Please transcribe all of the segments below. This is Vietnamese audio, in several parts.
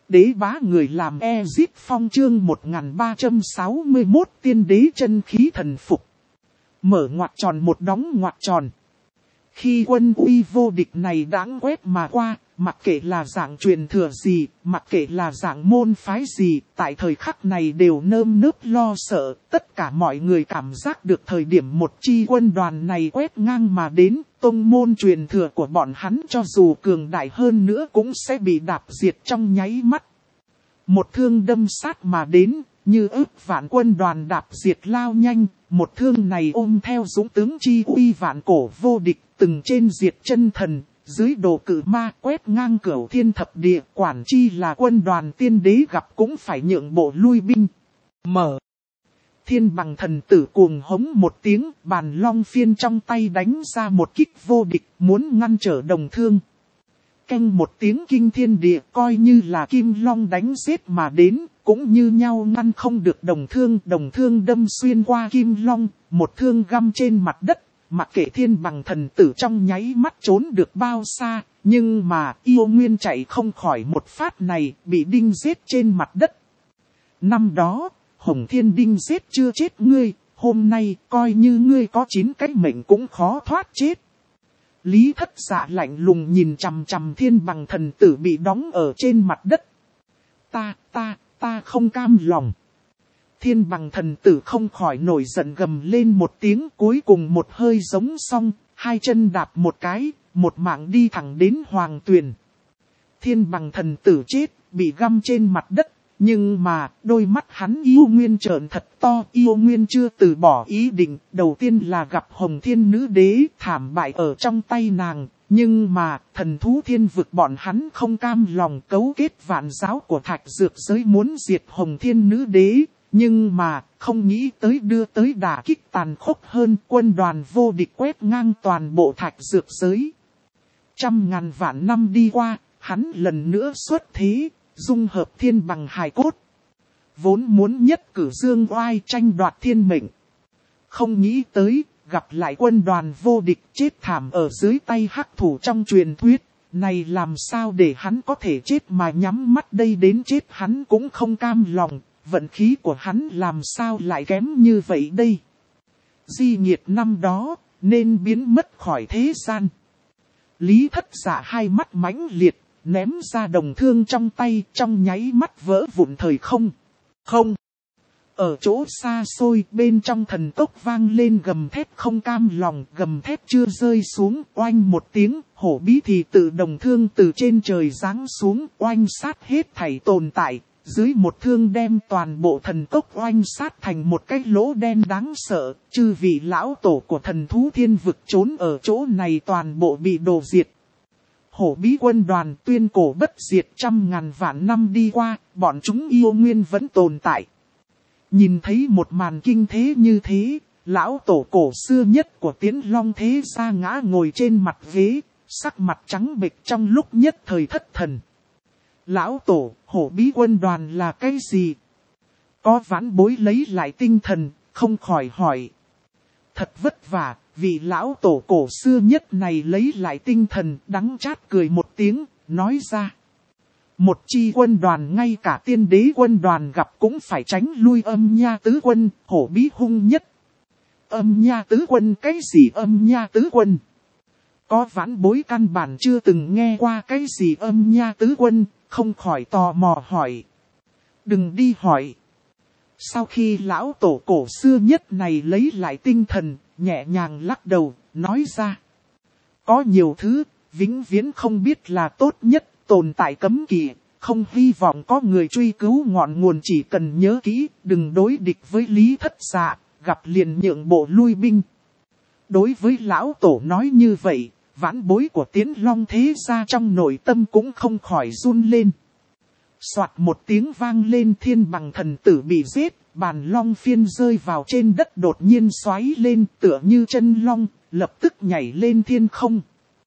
Đế bá người làm Ezip Phong chương 1361 tiên đế chân khí thần phục. Mở ngoặc tròn một đóng ngoặc tròn. Khi quân uy vô địch này đãng quét mà qua, mặc kệ là dạng truyền thừa gì, mặc kệ là dạng môn phái gì, tại thời khắc này đều nơm nớp lo sợ. Tất cả mọi người cảm giác được thời điểm một chi quân đoàn này quét ngang mà đến, tông môn truyền thừa của bọn hắn cho dù cường đại hơn nữa cũng sẽ bị đạp diệt trong nháy mắt. Một thương đâm sát mà đến, như ức vạn quân đoàn đạp diệt lao nhanh, một thương này ôm theo dũng tướng chi uy vạn cổ vô địch, từng trên diệt chân thần, dưới đồ cử ma quét ngang cửu thiên thập địa, quản chi là quân đoàn tiên đế gặp cũng phải nhượng bộ lui binh. Mở. Thiên bằng thần tử cuồng hống một tiếng, bàn long phiên trong tay đánh ra một kích vô địch, muốn ngăn trở đồng thương. Canh một tiếng kinh thiên địa, coi như là kim long đánh giết mà đến, cũng như nhau ngăn không được đồng thương đâm xuyên qua kim long, một thương găm trên mặt đất, mặc kệ thiên bằng thần tử trong nháy mắt trốn được bao xa, nhưng mà yêu nguyên chạy không khỏi một phát này, bị đinh giết trên mặt đất. Năm đó, Hồng Thiên Đinh giết chưa chết ngươi, hôm nay coi như ngươi có 9 cái mệnh cũng khó thoát chết. Lý Thất Dạ lạnh lùng nhìn chằm chằm thiên bằng thần tử bị đóng ở trên mặt đất. Ta không cam lòng. Thiên bằng thần tử không khỏi nổi giận gầm lên một tiếng, cuối cùng một hơi giống xong, hai chân đạp một cái, một mạng đi thẳng đến hoàng tuyền. Thiên bằng thần tử chết, bị găm trên mặt đất, nhưng mà đôi mắt hắn yêu nguyên trợn thật to, yêu nguyên chưa từ bỏ ý định. Đầu tiên là gặp Hồng Thiên Nữ Đế thảm bại ở trong tay nàng, nhưng mà thần thú thiên vực bọn hắn không cam lòng, cấu kết vạn giáo của Thạch Dược Giới muốn diệt Hồng Thiên Nữ Đế. Nhưng mà, không nghĩ tới đưa tới đả kích tàn khốc hơn, quân đoàn vô địch quét ngang toàn bộ Thạch Dược Giới. 100.000 vạn năm đi qua, hắn lần nữa xuất thế, dung hợp thiên bằng hài cốt. Vốn muốn nhất cử dương oai tranh đoạt thiên mệnh. Không nghĩ tới, gặp lại quân đoàn vô địch chết thảm ở dưới tay hắc thủ trong truyền thuyết. Này làm sao để hắn có thể chết mà nhắm mắt đây, đến chết hắn cũng không cam lòng. Vận khí của hắn làm sao lại kém như vậy đây? Di nghiệt năm đó, nên biến mất khỏi thế gian. Lý Thất Dạ hai mắt mãnh liệt, ném ra đồng thương trong tay, trong nháy mắt vỡ vụn thời không. Không. Ở chỗ xa xôi bên trong thần cốc vang lên gầm thét không cam lòng, gầm thét chưa rơi xuống, oanh một tiếng, hổ bí thì tự đồng thương từ trên trời giáng xuống, oanh sát hết thảy tồn tại. Dưới một thương đem toàn bộ thần cốc oanh sát thành một cái lỗ đen đáng sợ, chư vị lão tổ của thần thú thiên vực trốn ở chỗ này toàn bộ bị đổ diệt. Hổ bí quân đoàn tuyên cổ bất diệt 100.000 vạn năm đi qua, bọn chúng yêu nguyên vẫn tồn tại. Nhìn thấy một màn kinh thế như thế, lão tổ cổ xưa nhất của Tiễn Long thế gia ngã ngồi trên mặt ghế, sắc mặt trắng bệch trong lúc nhất thời thất thần. Lão tổ, hổ bí quân đoàn là cái gì? Có vãn bối lấy lại tinh thần, không khỏi hỏi. Thật vất vả, vị lão tổ cổ xưa nhất này lấy lại tinh thần, đắng chát cười một tiếng, nói ra. Một chi quân đoàn ngay cả tiên đế quân đoàn gặp cũng phải tránh lui Âm Nha Tứ Quân, hổ bí hung nhất. Âm Nha Tứ Quân cái gì Âm Nha Tứ Quân? Có vãn bối căn bản chưa từng nghe qua cái gì Âm Nha Tứ Quân, không khỏi tò mò hỏi. Đừng đi hỏi. Sau khi lão tổ cổ xưa nhất này lấy lại tinh thần, nhẹ nhàng lắc đầu, nói ra. Có nhiều thứ, vĩnh viễn không biết là tốt nhất, tồn tại cấm kỵ, không hy vọng có người truy cứu ngọn nguồn, chỉ cần nhớ kỹ, đừng đối địch với Lý Thất Dạ, gặp liền nhượng bộ lui binh. Đối với lão tổ nói như vậy, vãn bối của Tiễn Long thế gia trong nội tâm cũng không khỏi run lên. Soạt một tiếng vang lên, thiên bằng thần tử bị giết, bàn long phiên rơi vào trên đất đột nhiên xoáy lên tựa như chân long, lập tức nhảy lên thiên không.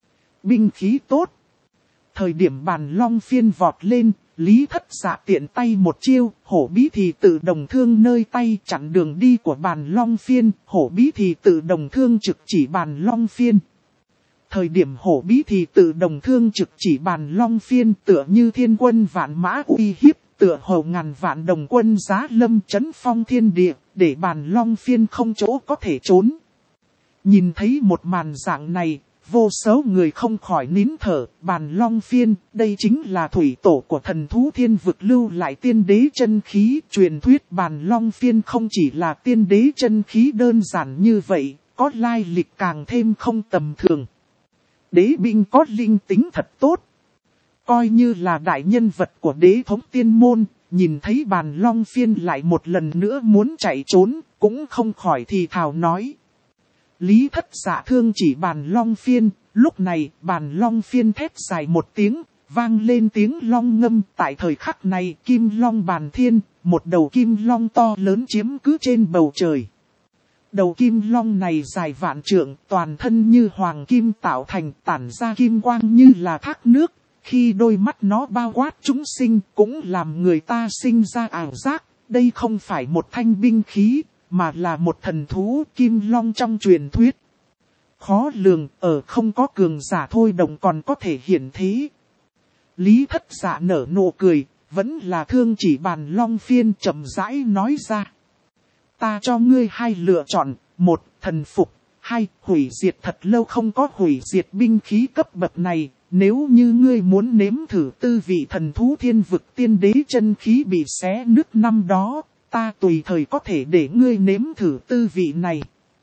Binh khí tốt. Thời điểm bàn long phiên vọt lên, Lý Thất Dạ tiện tay một chiêu, hổ bí thì tự đồng thương nơi tay chặn đường đi của bàn long phiên, hổ bí thì tự đồng thương trực chỉ bàn long phiên. Thời điểm hổ bí thì tự đồng thương trực chỉ Bàn Long Phiên tựa như thiên quân vạn mã uy hiếp, tựa hồ ngàn vạn đồng quân giá lâm chấn phong thiên địa, để Bàn Long Phiên không chỗ có thể trốn. Nhìn thấy một màn dạng này, vô số người không khỏi nín thở. Bàn Long Phiên, đây chính là thủy tổ của thần thú thiên vực lưu lại tiên đế chân khí. Truyền thuyết Bàn Long Phiên không chỉ là tiên đế chân khí đơn giản như vậy, có lai lịch càng thêm không tầm thường. Đế binh có linh tính thật tốt. Coi như là đại nhân vật của đế thống tiên môn, nhìn thấy Bàn Long Phiên lại một lần nữa muốn chạy trốn, cũng không khỏi thì thào nói. Lý Thất Dạ thương chỉ Bàn Long Phiên, lúc này Bàn Long Phiên thét dài một tiếng, vang lên tiếng long ngâm. Tại thời khắc này Kim Long Bàn Thiên, một đầu kim long to lớn chiếm cứ trên bầu trời. Đầu kim long này dài vạn trượng, toàn thân như hoàng kim tạo thành, tản ra kim quang như là thác nước. Khi đôi mắt nó bao quát chúng sinh cũng làm người ta sinh ra ảo giác, đây không phải một thanh binh khí, mà là một thần thú kim long trong truyền thuyết. Khó lường, ở không có cường giả thôi đồng còn có thể hiển thế. Lý Thất Dạ nở nụ cười, vẫn là thương chỉ Bàn Long Phiên chậm rãi nói ra. Ta cho ngươi hai lựa chọn, một, thần phục, hai, hủy diệt. Thật lâu không có hủy diệt binh khí cấp bậc này, nếu như ngươi muốn nếm thử tư vị thần thú thiên vực tiên đế chân khí bị xé nứt năm đó, ta tùy thời có thể để ngươi nếm thử tư vị này.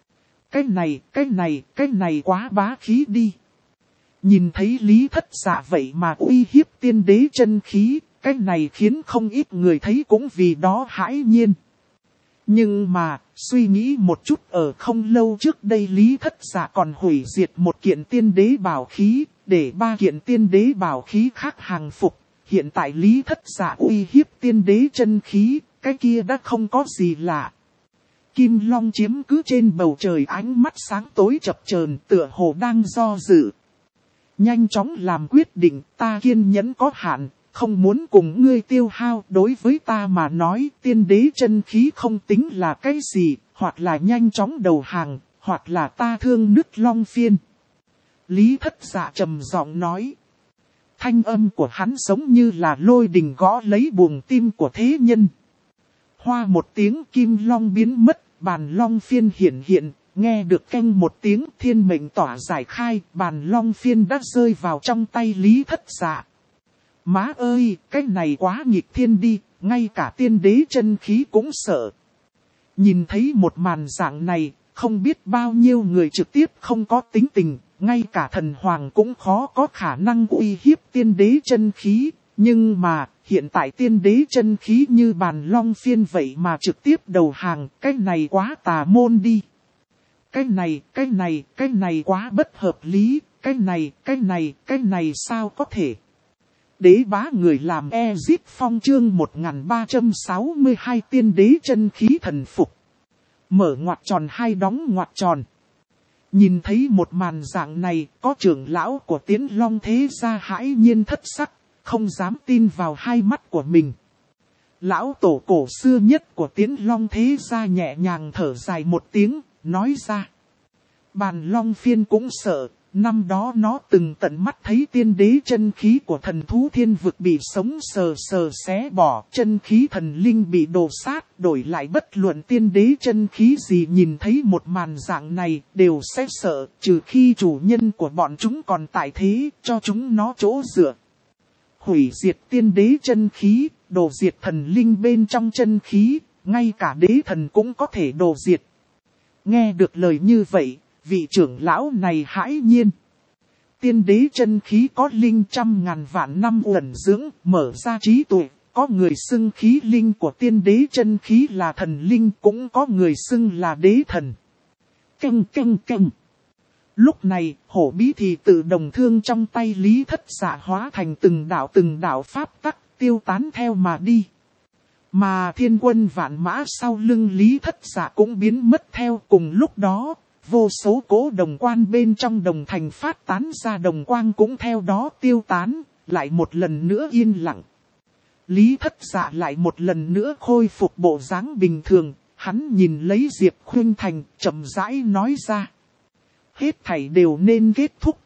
Cái này quá bá khí đi. Nhìn thấy Lý Thất Dạ vậy mà uy hiếp tiên đế chân khí, cái này khiến không ít người thấy cũng vì đó hãi nhiên. Nhưng mà, suy nghĩ một chút, ở không lâu trước đây Lý Thất Dạ còn hủy diệt một kiện tiên đế bảo khí, để ba kiện tiên đế bảo khí khác hàng phục. Hiện tại Lý Thất Dạ uy hiếp tiên đế chân khí, cái kia đã không có gì lạ. Kim Long chiếm cứ trên bầu trời, ánh mắt sáng tối chập chờn, tựa hồ đang do dự. Nhanh chóng làm quyết định, ta kiên nhẫn có hạn, không muốn cùng ngươi tiêu hao. Đối với ta mà nói, tiên đế chân khí không tính là cái gì, hoặc là nhanh chóng đầu hàng, hoặc là ta thương nứt Long Phiên. Lý Thất Dạ trầm giọng nói. Thanh âm của hắn giống như là lôi đình gõ lấy buồng tim của thế nhân. Hoa một tiếng kim long biến mất, Bàn Long Phiên hiện hiện, nghe được canh một tiếng thiên mệnh tỏa giải khai, Bàn Long Phiên đã rơi vào trong tay Lý Thất Dạ. Má ơi, cái này quá nghịch thiên đi, ngay cả tiên đế chân khí cũng sợ. Nhìn thấy một màn dạng này, không biết bao nhiêu người trực tiếp không có tính tình, ngay cả thần hoàng cũng khó có khả năng uy hiếp tiên đế chân khí. Nhưng mà, hiện tại tiên đế chân khí như Bàn Long Phiên vậy mà trực tiếp đầu hàng, cái này quá tà môn đi. Cái này quá bất hợp lý, cái này sao có thể. Đế bá người làm Ezip Phong chương 1362 tiên đế chân khí thần phục. Mở ngoặc tròn hai đóng ngoặc tròn. Nhìn thấy một màn dạng này, có trưởng lão của Tiến Long thế gia hãi nhiên thất sắc, không dám tin vào hai mắt của mình. Lão tổ cổ xưa nhất của Tiến Long thế gia nhẹ nhàng thở dài một tiếng, nói ra. Bàn Long Phiên cũng sợ, năm đó nó từng tận mắt thấy tiên đế chân khí của thần thú thiên vực bị sống sờ xé bỏ, chân khí thần linh bị đổ sát, đổi lại bất luận tiên đế chân khí gì nhìn thấy một màn dạng này đều sẽ sợ, trừ khi chủ nhân của bọn chúng còn tại thế, cho chúng nó chỗ dựa. Hủy diệt tiên đế chân khí, đổ diệt thần linh bên trong chân khí, ngay cả đế thần cũng có thể đổ diệt. Nghe được lời như vậy, vị trưởng lão này hãi nhiên. Tiên đế chân khí có linh trăm ngàn vạn năm uẩn dưỡng, mở ra trí tuệ, có người xưng khí linh của tiên đế chân khí là thần linh, cũng có người xưng là đế thần. Canh. Lúc này, hổ bí thì tự đồng thương trong tay Lý Thất Dạ hóa thành từng đạo pháp tắc, tiêu tán theo mà đi. Mà thiên quân vạn mã sau lưng Lý Thất Dạ cũng biến mất theo. Cùng lúc đó, vô số cỗ đồng quan bên trong đồng thành phát tán ra, đồng quang cũng theo đó tiêu tán, lại một lần nữa yên lặng. Lý Thất Dạ lại một lần nữa khôi phục bộ dáng bình thường, hắn nhìn lấy Diệp Khuynh Thành, chậm rãi nói ra. Hết thảy đều nên kết thúc,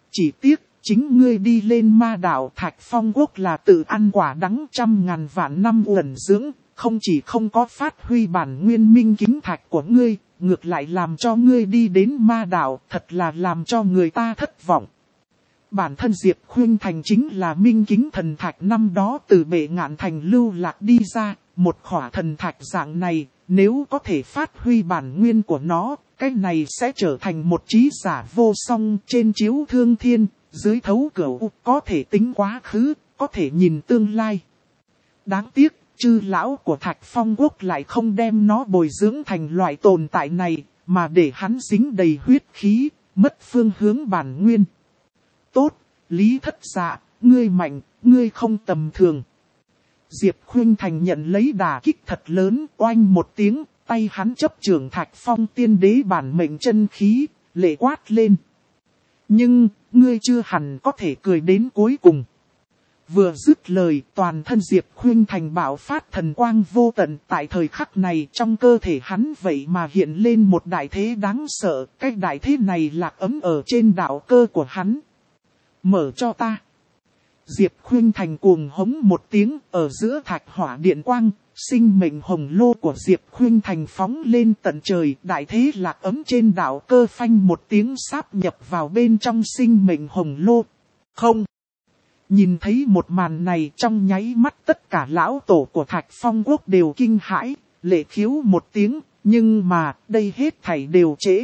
chỉ tiếc, chính ngươi đi lên ma đạo Thạch Phong Quốc là tự ăn quả đắng 100.000 vạn năm uẩn dưỡng, không chỉ không có phát huy bản nguyên minh kính thạch của ngươi, ngược lại làm cho ngươi đi đến ma đạo, thật là làm cho người ta thất vọng. Bản thân Diệp Khuynh Thành chính là minh kính thần thạch năm đó từ Bệ Ngạn Thành lưu lạc đi ra, một khỏa thần thạch dạng này, nếu có thể phát huy bản nguyên của nó, cái này sẽ trở thành một trí giả vô song trên chiếu thương thiên, dưới thấu cửu, có thể tính quá khứ, có thể nhìn tương lai. Đáng tiếc, chư lão của Thạch Phong Quốc lại không đem nó bồi dưỡng thành loại tồn tại này, mà để hắn dính đầy huyết khí, mất phương hướng bản nguyên. Tốt, Lý Thất Dạ, ngươi mạnh, ngươi không tầm thường. Diệp Khuynh Thành nhận lấy đả kích thật lớn, oanh một tiếng, tay hắn chấp trưởng Thạch Phong tiên đế bản mệnh chân khí, lệ quát lên. Nhưng, ngươi chưa hẳn có thể cười đến cuối cùng. Vừa dứt lời, toàn thân Diệp Khuynh Thành bạo phát thần quang vô tận, tại thời khắc này trong cơ thể hắn vậy mà hiện lên một đại thế đáng sợ, cái đại thế này lạc ấm ở trên đạo cơ của hắn. Mở cho ta. Diệp Khuynh Thành cuồng hống một tiếng, ở giữa thạch hỏa điện quang, sinh mệnh hồng lô của Diệp Khuynh Thành phóng lên tận trời, đại thế lạc ấm trên đạo cơ phanh một tiếng sáp nhập vào bên trong sinh mệnh hồng lô. Không. Nhìn thấy một màn này trong nháy mắt tất cả lão tổ của Thạch Phong Quốc đều kinh hãi, lệ khiếu một tiếng, nhưng mà đây hết thảy đều trễ.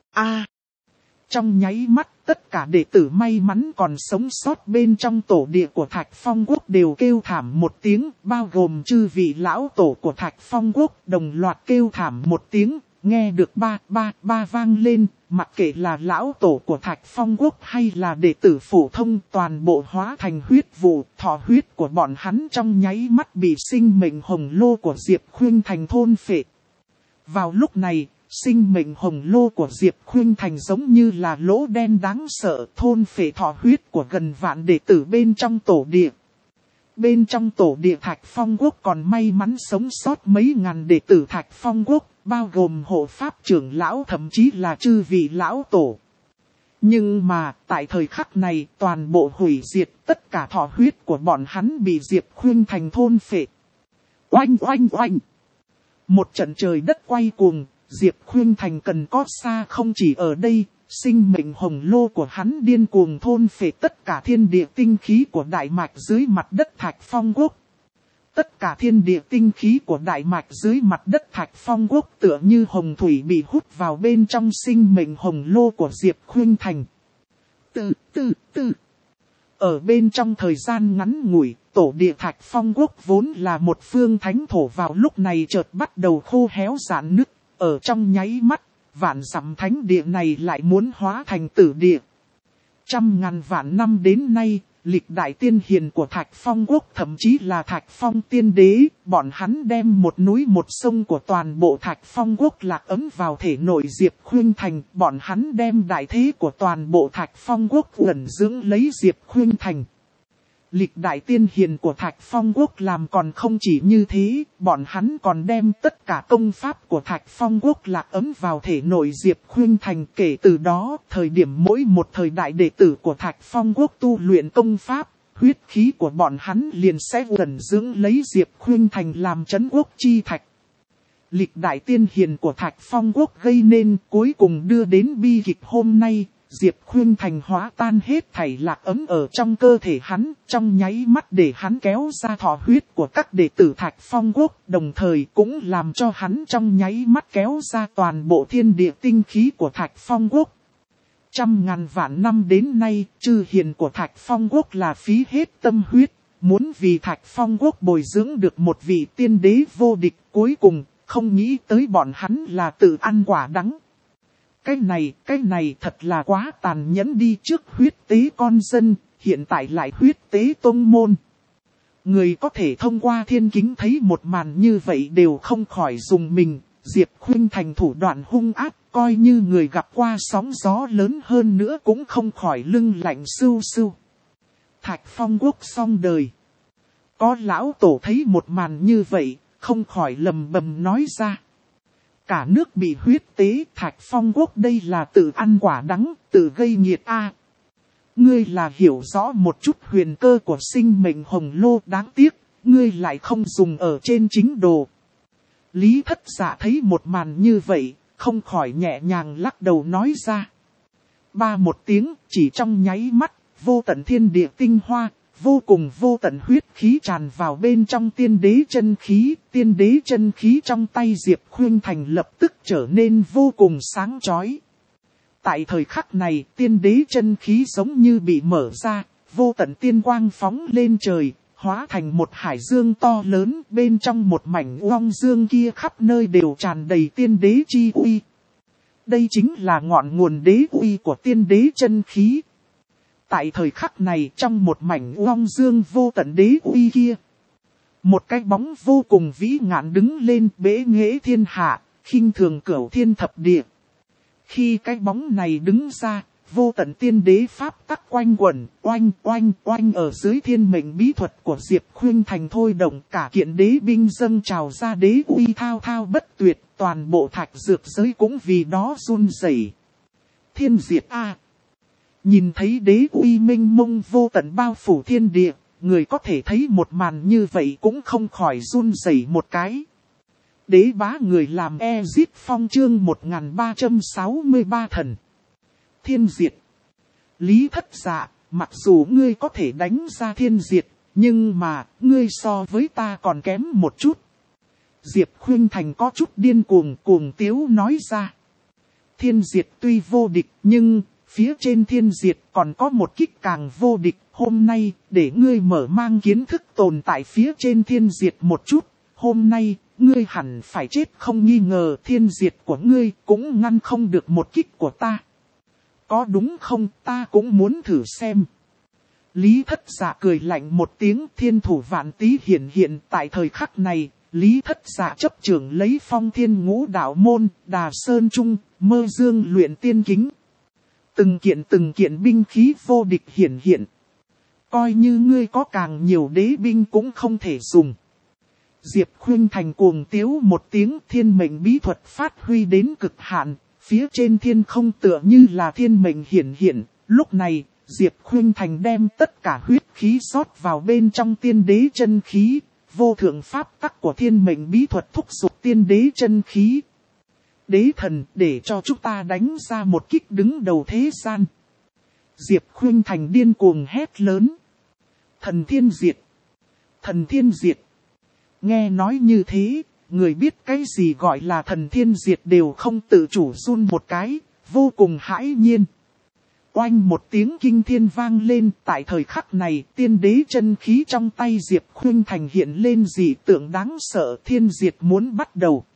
Trong nháy mắt tất cả đệ tử may mắn còn sống sót bên trong tổ địa của Thạch Phong Quốc đều kêu thảm một tiếng, bao gồm chư vị lão tổ của Thạch Phong Quốc đồng loạt kêu thảm một tiếng, nghe được ba vang lên, mặc kệ là lão tổ của Thạch Phong Quốc hay là đệ tử phổ thông toàn bộ hóa thành huyết vụ, thọ huyết của bọn hắn trong nháy mắt bị sinh mệnh hồng lô của Diệp Khuynh Thành thôn phệ. Vào lúc này, sinh mệnh hồng lô của Diệp Khuynh Thành giống như là lỗ đen đáng sợ thôn phệ thọ huyết của gần vạn đệ tử bên trong tổ địa. Bên trong tổ địa Thạch Phong Quốc còn may mắn sống sót mấy ngàn đệ tử Thạch Phong Quốc, bao gồm hộ pháp trưởng lão thậm chí là chư vị lão tổ. Nhưng mà, tại thời khắc này, toàn bộ hủy diệt, tất cả thọ huyết của bọn hắn bị Diệp Khuynh Thành thôn phệ. Oanh oanh oanh! Một trận trời đất quay cuồng, Diệp Khuynh Thành cần có xa không chỉ ở đây, sinh mệnh hồng lô của hắn điên cuồng thôn phệ tất cả thiên địa tinh khí của đại mạch dưới mặt đất Thạch Phong Quốc. Tất cả thiên địa tinh khí của đại mạch dưới mặt đất Thạch Phong Quốc tựa như hồng thủy bị hút vào bên trong sinh mệnh hồng lô của Diệp Khuynh Thành. Ở bên trong thời gian ngắn ngủi, tổ địa Thạch Phong Quốc vốn là một phương thánh thổ vào lúc này chợt bắt đầu khô héo rạn nứt, ở trong nháy mắt, vạn dặm thánh địa này lại muốn hóa thành tử địa. 100.000 vạn năm đến nay, lịch đại tiên hiền của Thạch Phong Quốc thậm chí là Thạch Phong tiên đế, bọn hắn đem một núi một sông của toàn bộ Thạch Phong Quốc lạc ấm vào thể nội Diệp Khuynh Thành, bọn hắn đem đại thế của toàn bộ Thạch Phong Quốc ẩn dưỡng lấy Diệp Khuynh Thành. Lịch đại tiên hiền của Thạch Phong Quốc làm còn không chỉ như thế, bọn hắn còn đem tất cả công pháp của Thạch Phong Quốc lạc ấm vào thể nội Diệp Khuynh Thành. Kể từ đó, thời điểm mỗi một thời đại đệ tử của Thạch Phong Quốc tu luyện công pháp, huyết khí của bọn hắn liền sẽ ẩn dưỡng lấy Diệp Khuynh Thành làm trấn quốc chi thạch. Lịch đại tiên hiền của Thạch Phong Quốc gây nên cuối cùng đưa đến bi kịch hôm nay. Diệp Khuynh Thành hóa tan hết thảy lạc ấm ở trong cơ thể hắn, trong nháy mắt để hắn kéo ra thọ huyết của các đệ tử Thạch Phong Quốc, đồng thời cũng làm cho hắn trong nháy mắt kéo ra toàn bộ thiên địa tinh khí của Thạch Phong Quốc. 100.000 vạn năm đến nay, chư hiền của Thạch Phong Quốc là phí hết tâm huyết, muốn vì Thạch Phong Quốc bồi dưỡng được một vị tiên đế vô địch, cuối cùng, không nghĩ tới bọn hắn là tự ăn quả đắng. Cái này thật là quá tàn nhẫn đi, trước huyết tế con dân, hiện tại lại huyết tế tông môn. Người có thể thông qua thiên kính thấy một màn như vậy đều không khỏi dùng mình, Diệp Khuynh Thành thủ đoạn hung ác, coi như người gặp qua sóng gió lớn hơn nữa cũng không khỏi lưng lạnh sưu sưu. Thạch Phong Quốc xong đời. Có lão tổ thấy một màn như vậy, không khỏi lầm bầm nói ra. Cả nước bị huyết tế, Thạch Phong Quốc đây là tự ăn quả đắng, tự gây nghiệt a. Ngươi là hiểu rõ một chút huyền cơ của sinh mệnh hồng lô, đáng tiếc, ngươi lại không dùng ở trên chính đồ. Lý Thất Dạ thấy một màn như vậy, không khỏi nhẹ nhàng lắc đầu nói ra. Ba một tiếng, chỉ trong nháy mắt, vô tận thiên địa tinh hoa, vô cùng vô tận huyết khí tràn vào bên trong tiên đế chân khí. Tiên đế chân khí trong tay Diệp Khuynh Thành lập tức trở nên vô cùng sáng chói. Tại thời khắc này, tiên đế chân khí giống như bị mở ra, vô tận tiên quang phóng lên trời, hóa thành một hải dương to lớn, bên trong một mảnh uong dương kia khắp nơi đều tràn đầy tiên đế chi uy. Đây chính là ngọn nguồn đế uy của tiên đế chân khí. Tại thời khắc này, trong một mảnh uong dương vô tận đế uy kia, một cái bóng vô cùng vĩ ngạn đứng lên, bế nghệ thiên hạ, khinh thường cửu thiên thập địa. Khi cái bóng này đứng ra, vô tận tiên đế pháp tắc quanh quẩn, oanh oanh oanh ở dưới thiên mệnh bí thuật của Diệp Khuynh Thành thôi động, cả kiện đế binh dâng trào ra, đế uy thao thao bất tuyệt, toàn bộ thạch dược giới cũng vì đó run rẩy. Thiên diệt A. Nhìn thấy đế uy minh mông vô tận bao phủ thiên địa, người có thể thấy một màn như vậy cũng không khỏi run rẩy một cái. Đế bá người làm Ezit Phong chương 1363 thần. Thiên diệt. Lý Thất Dạ, mặc dù ngươi có thể đánh ra thiên diệt, nhưng mà, ngươi so với ta còn kém một chút. Diệp Khuynh Thành có chút điên cuồng tiếu nói ra. Thiên diệt tuy vô địch, nhưng, phía trên thiên diệt còn có một kích càng vô địch. Hôm nay, để ngươi mở mang kiến thức tồn tại phía trên thiên diệt một chút. Hôm nay, ngươi hẳn phải chết không nghi ngờ, thiên diệt của ngươi cũng ngăn không được một kích của ta. Có đúng không, ta cũng muốn thử xem. Lý Thất Dạ cười lạnh một tiếng, thiên thủ vạn tý hiện tại thời khắc này. Lý Thất Dạ chấp trưởng lấy Phong Thiên Ngũ Đạo Môn, Đà Sơn Trung, Mơ Dương luyện tiên kính. Từng kiện binh khí vô địch hiện. Coi như ngươi có càng nhiều đế binh cũng không thể dùng. Diệp Khuynh Thành cuồng tiếu một tiếng, thiên mệnh bí thuật phát huy đến cực hạn, phía trên thiên không tựa như là thiên mệnh hiện. Lúc này, Diệp Khuynh Thành đem tất cả huyết khí rót vào bên trong tiên đế chân khí, vô thượng pháp tắc của thiên mệnh bí thuật thúc giục tiên đế chân khí. Đế thần, để cho chúng ta đánh ra một kích đứng đầu thế gian. Diệp Khuynh Thành điên cuồng hét lớn. Thần thiên diệt. Thần thiên diệt. Nghe nói như thế, người biết cái gì gọi là thần thiên diệt đều không tự chủ run một cái, vô cùng hãi nhiên. Oanh một tiếng kinh thiên vang lên, tại thời khắc này, tiên đế chân khí trong tay Diệp Khuynh Thành hiện lên dị tượng đáng sợ, thiên diệt muốn bắt đầu.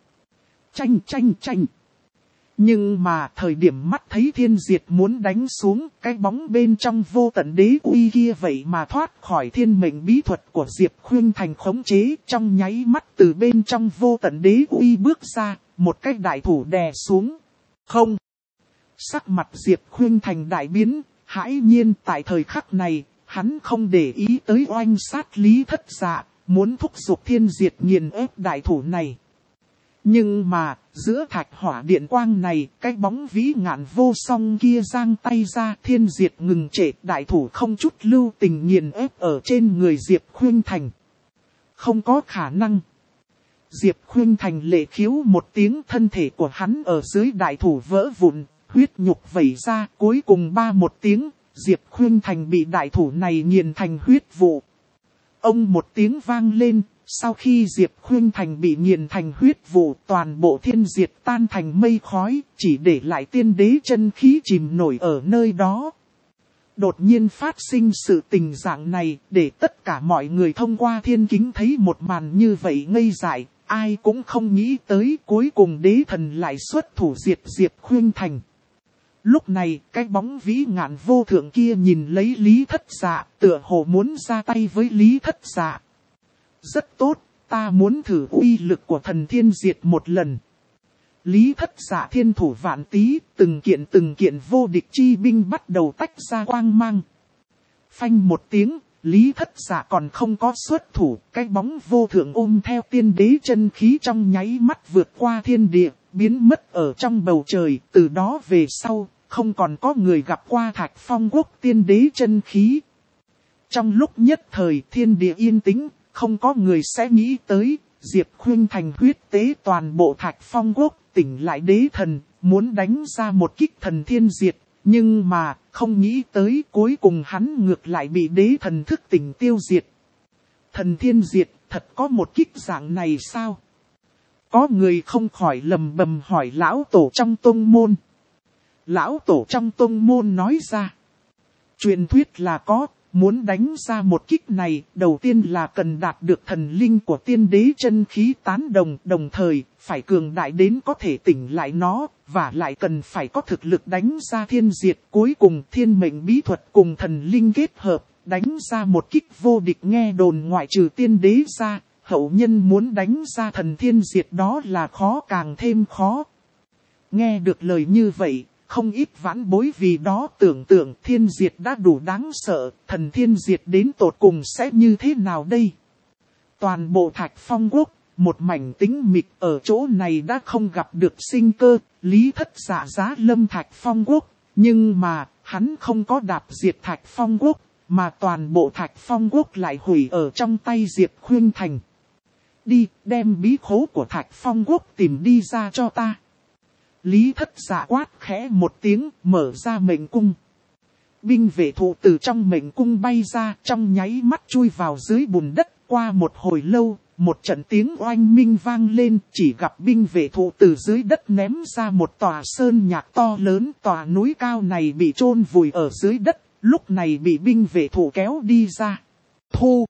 Tranh. Nhưng mà thời điểm mắt thấy thiên diệt muốn đánh xuống, cái bóng bên trong vô tận đế uy kia vậy mà thoát khỏi thiên mệnh bí thuật của Diệp Khuynh Thành khống chế, trong nháy mắt từ bên trong vô tận đế uy bước ra, một cái đại thủ đè xuống. Không. Sắc mặt Diệp Khuynh Thành đại biến, hãi nhiên tại thời khắc này, hắn không để ý tới oanh sát Lý Thất Dạ, muốn thúc giục thiên diệt nghiền ép đại thủ này. Nhưng mà, giữa thạch hỏa điện quang này, cái bóng vĩ ngạn vô song kia giang tay ra, thiên diệt ngừng trệ, đại thủ không chút lưu tình nghiền ép ở trên người Diệp Khuynh Thành. Không có khả năng. Diệp Khuynh Thành lệ khiếu một tiếng, thân thể của hắn ở dưới đại thủ vỡ vụn, huyết nhục vẩy ra, cuối cùng ba một tiếng, Diệp Khuynh Thành bị đại thủ này nghiền thành huyết vụ. Ông một tiếng vang lên. Sau khi Diệp Khuynh Thành bị nghiền thành huyết vụ, toàn bộ thiên diệt tan thành mây khói, chỉ để lại tiên đế chân khí chìm nổi ở nơi đó. Đột nhiên phát sinh sự tình dạng này, để tất cả mọi người thông qua thiên kính thấy một màn như vậy ngây dại, ai cũng không nghĩ tới cuối cùng đế thần lại xuất thủ diệt Diệp Khuynh Thành. Lúc này, cái bóng vĩ ngạn vô thượng kia nhìn lấy Lý Thất Dạ, tựa hồ muốn ra tay với Lý Thất Dạ. Rất tốt, ta muốn thử uy lực của thần thiên diệt một lần. Lý Thất Dạ thiên thủ vạn tý, từng kiện vô địch chi binh bắt đầu tách ra quang mang. Phanh một tiếng, Lý Thất Dạ còn không có xuất thủ, cái bóng vô thượng ôm theo tiên đế chân khí trong nháy mắt vượt qua thiên địa, biến mất ở trong bầu trời. Từ đó về sau, không còn có người gặp qua Thạch Phong quốc tiên đế chân khí. Trong lúc nhất thời thiên địa yên tĩnh, không có người sẽ nghĩ tới, Diệp Khuynh Thành huyết tế toàn bộ Thạch Phong quốc, tỉnh lại đế thần, muốn đánh ra một kích thần thiên diệt, nhưng mà, không nghĩ tới cuối cùng hắn ngược lại bị đế thần thức tỉnh tiêu diệt. Thần thiên diệt, thật có một kích dạng này sao? Có người không khỏi lầm bầm hỏi lão tổ trong tông môn. Lão tổ trong tông môn nói ra. Truyền thuyết là có, muốn đánh ra một kích này, đầu tiên là cần đạt được thần linh của tiên đế chân khí tán đồng, đồng thời, phải cường đại đến có thể tỉnh lại nó, và lại cần phải có thực lực đánh ra thiên diệt. Cuối cùng thiên mệnh bí thuật cùng thần linh kết hợp, đánh ra một kích vô địch. Nghe đồn ngoại trừ tiên đế ra, hậu nhân muốn đánh ra thần thiên diệt đó là khó càng thêm khó. Nghe được lời như vậy, không ít vãn bối vì đó tưởng tượng thiên diệt đã đủ đáng sợ, thần thiên diệt đến tột cùng sẽ như thế nào đây? Toàn bộ Thạch Phong quốc, một mảnh tĩnh mịch, ở chỗ này đã không gặp được sinh cơ. Lý Thất Dạ giá lâm Thạch Phong quốc, nhưng mà hắn không có đạp diệt Thạch Phong quốc, mà toàn bộ Thạch Phong quốc lại hủy ở trong tay Diệp Khuynh Thành. Đi, đem bí khố của Thạch Phong quốc tìm đi ra cho ta. Lý Thất Dạ quát khẽ một tiếng, mở ra mệnh cung. Binh vệ thủ từ trong mệnh cung bay ra, trong nháy mắt chui vào dưới bùn đất. Qua một hồi lâu, một trận tiếng oanh minh vang lên, chỉ gặp binh vệ thủ từ dưới đất ném ra một tòa sơn nhạc to lớn. Tòa núi cao này bị chôn vùi ở dưới đất, lúc này bị binh vệ thủ kéo đi ra. Thu!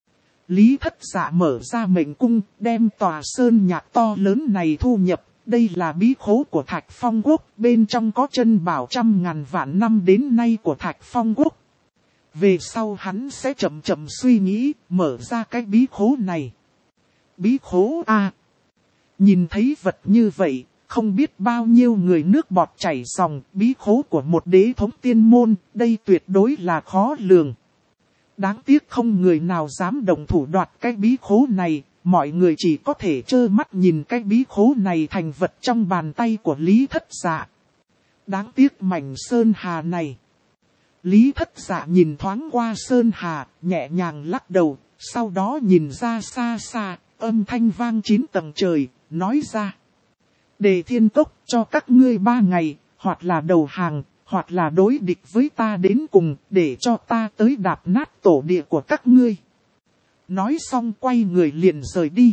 Lý Thất Dạ mở ra mệnh cung, đem tòa sơn nhạc to lớn này thu nhập. Đây là bí khố của Thạch Phong quốc, bên trong có chân bảo trăm ngàn vạn năm đến nay của Thạch Phong quốc. Về sau hắn sẽ chậm chậm suy nghĩ, mở ra cái bí khố này. Bí khố a. Nhìn thấy vật như vậy, không biết bao nhiêu người nước bọt chảy ròng. Bí khố của một đế thống tiên môn, đây tuyệt đối là khó lường. Đáng tiếc không người nào dám động thủ đoạt cái bí khố này. Mọi người chỉ có thể trơ mắt nhìn cái bí khố này thành vật trong bàn tay của Lý Thất Dạ. Đáng tiếc mảnh sơn hà này. Lý Thất Dạ nhìn thoáng qua sơn hà, nhẹ nhàng lắc đầu, sau đó nhìn ra xa xa, âm thanh vang 9 tầng trời, nói ra. Đề Thiên Cốc cho các ngươi 3 ngày, hoặc là đầu hàng, hoặc là đối địch với ta đến cùng, để cho ta tới đạp nát tổ địa của các ngươi. Nói xong quay người liền rời đi.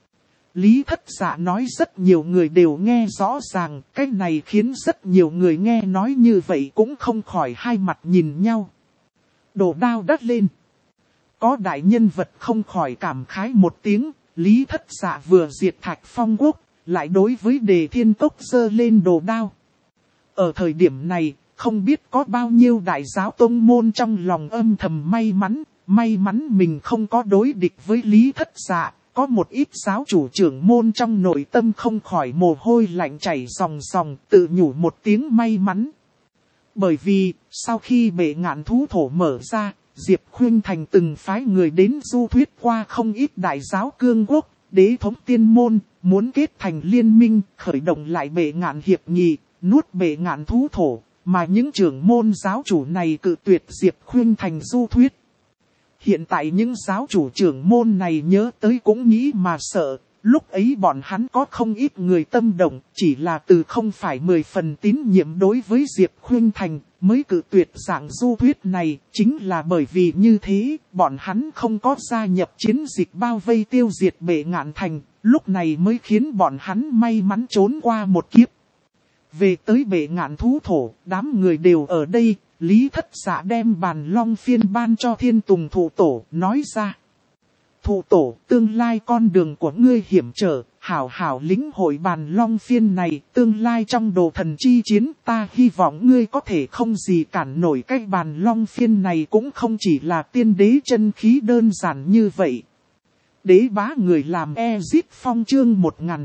Lý Thất Dạ nói rất nhiều người đều nghe rõ ràng, cái này khiến rất nhiều người nghe nói như vậy cũng không khỏi hai mặt nhìn nhau. Đồ đao đắt lên. Có đại nhân vật không khỏi cảm khái một tiếng, Lý Thất Dạ vừa diệt Thạch Phong quốc, lại đối với Đề Thiên Cốc giơ lên đồ đao. Ở thời điểm này, không biết có bao nhiêu đại giáo tông môn trong lòng âm thầm may mắn mình không có đối địch với Lý Thất Dạ. Có một ít giáo chủ trưởng môn trong nội tâm không khỏi mồ hôi lạnh chảy ròng ròng, tự nhủ một tiếng may mắn. Bởi vì, sau khi bệ ngạn thú thổ mở ra, Diệp Khuynh Thành từng phái người đến du thuyết qua không ít đại giáo cương quốc, đế thống tiên môn, muốn kết thành liên minh, khởi động lại bệ ngạn hiệp nghị, nuốt bệ ngạn thú thổ, mà những trưởng môn giáo chủ này cự tuyệt Diệp Khuynh Thành du thuyết. Hiện tại những giáo chủ trưởng môn này nhớ tới cũng nghĩ mà sợ, lúc ấy bọn hắn có không ít người tâm động, chỉ là từ không phải 10 phần tín nhiệm đối với Diệp Khuynh Thành, mới cự tuyệt dạng du thuyết này, chính là bởi vì như thế, bọn hắn không có gia nhập chiến dịch bao vây tiêu diệt bệ ngạn thành, lúc này mới khiến bọn hắn may mắn trốn qua một kiếp. Về tới bệ ngạn thú thổ, đám người đều ở đây. Lý Thất Dạ đem bàn long phiên ban cho Thiên Tùng Thụ Tổ, nói ra. Thụ Tổ, tương lai con đường của ngươi hiểm trở, hảo hảo lĩnh hội bàn long phiên này, tương lai trong đồ thần chi chiến, ta hy vọng ngươi có thể không gì cản nổi cái bàn long phiên này cũng không chỉ là tiên đế chân khí đơn giản như vậy. Đế bá người làm Ezip Phong chương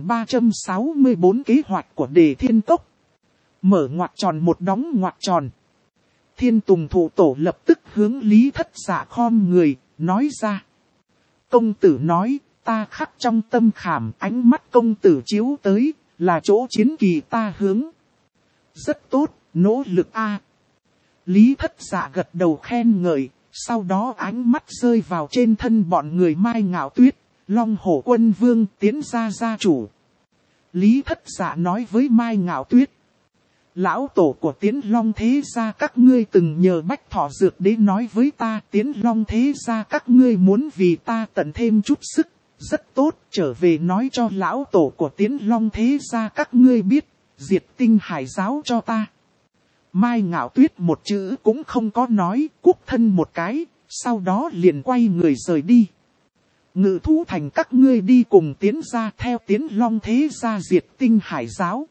1364 kế hoạch của Đề Thiên Cốc. Mở ngoặc tròn một đóng ngoặc tròn. Thiên Tùng Thụ Tổ lập tức hướng Lý Thất Dạ khom người, nói ra. Công tử nói, ta khắc trong tâm khảm, ánh mắt công tử chiếu tới, là chỗ chiến kỳ ta hướng. Rất tốt, nỗ lực a. Lý Thất Dạ gật đầu khen ngợi, sau đó ánh mắt rơi vào trên thân bọn người Mai Ngạo Tuyết, Long Hổ Quân Vương, Tiến gia gia chủ. Lý Thất Dạ nói với Mai Ngạo Tuyết: lão tổ của Tiến Long thế gia các ngươi từng nhờ Bách Thọ Dược Đế nói với ta, Tiến Long thế gia các ngươi muốn vì ta tận thêm chút sức, rất tốt, trở về nói cho lão tổ của Tiến Long thế gia các ngươi biết, diệt Tinh Hải giáo cho ta. Mai Ngạo Tuyết một chữ cũng không có nói, cúc thân một cái, sau đó liền quay người rời đi. Ngự thú thành các ngươi đi cùng Tiến gia theo Tiến Long thế gia diệt Tinh Hải giáo.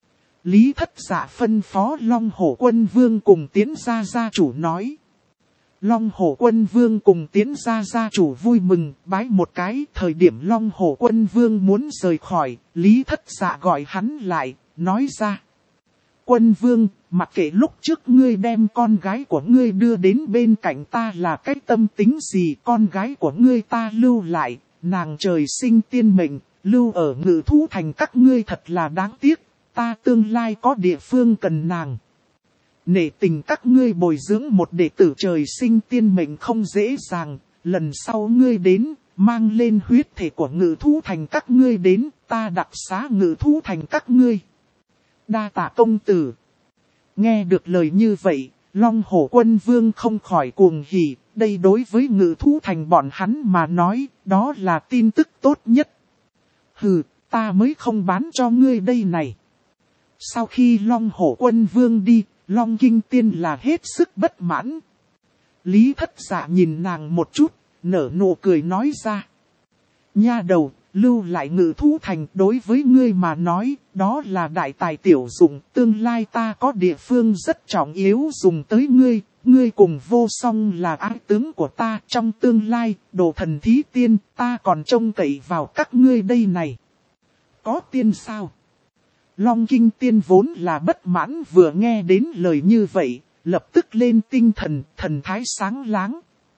Lý Thất Dạ phân phó Long Hổ Quân Vương cùng Tiến gia gia chủ nói. Long Hổ Quân Vương cùng Tiến gia gia chủ vui mừng, bái một cái. Thời điểm Long Hổ Quân Vương muốn rời khỏi, Lý Thất Dạ gọi hắn lại, nói ra: Quân Vương, mặc kệ lúc trước ngươi đem con gái của ngươi đưa đến bên cạnh ta là cái tâm tính gì, con gái của ngươi ta lưu lại, nàng trời sinh tiên mệnh, lưu ở Ngự thú thành các ngươi thật là đáng tiếc, ta tương lai có địa phương cần nàng. Nể tình các ngươi bồi dưỡng một đệ tử trời sinh tiên mệnh không dễ dàng, lần sau ngươi đến, mang lên huyết thể của Ngự thú thành các ngươi đến, ta đặc xá Ngự thú thành các ngươi. Đa tạ công tử. Nghe được lời như vậy, Long Hổ Quân Vương không khỏi cuồng hỉ, đây đối với Ngự thú thành bọn hắn mà nói, đó là tin tức tốt nhất. Hừ, ta mới không bán cho ngươi đây này. Sau khi Long Hổ Quân Vương đi, Long Kinh Tiên là hết sức bất mãn. Lý Thất Dạ nhìn nàng một chút, nở nụ cười nói ra: nha đầu, lưu lại Ngự thú thành đối với ngươi mà nói, đó là đại tài tiểu dụng, tương lai ta có địa phương rất trọng yếu dùng tới ngươi, ngươi cùng Vô Song là ái tướng của ta, trong tương lai, đồ thần thí tiên, ta còn trông cậy vào các ngươi đây này. Có tiên sao? Long Kinh Tiên vốn là bất mãn vừa nghe đến lời như vậy, lập tức lên tinh thần, thần thái sáng láng.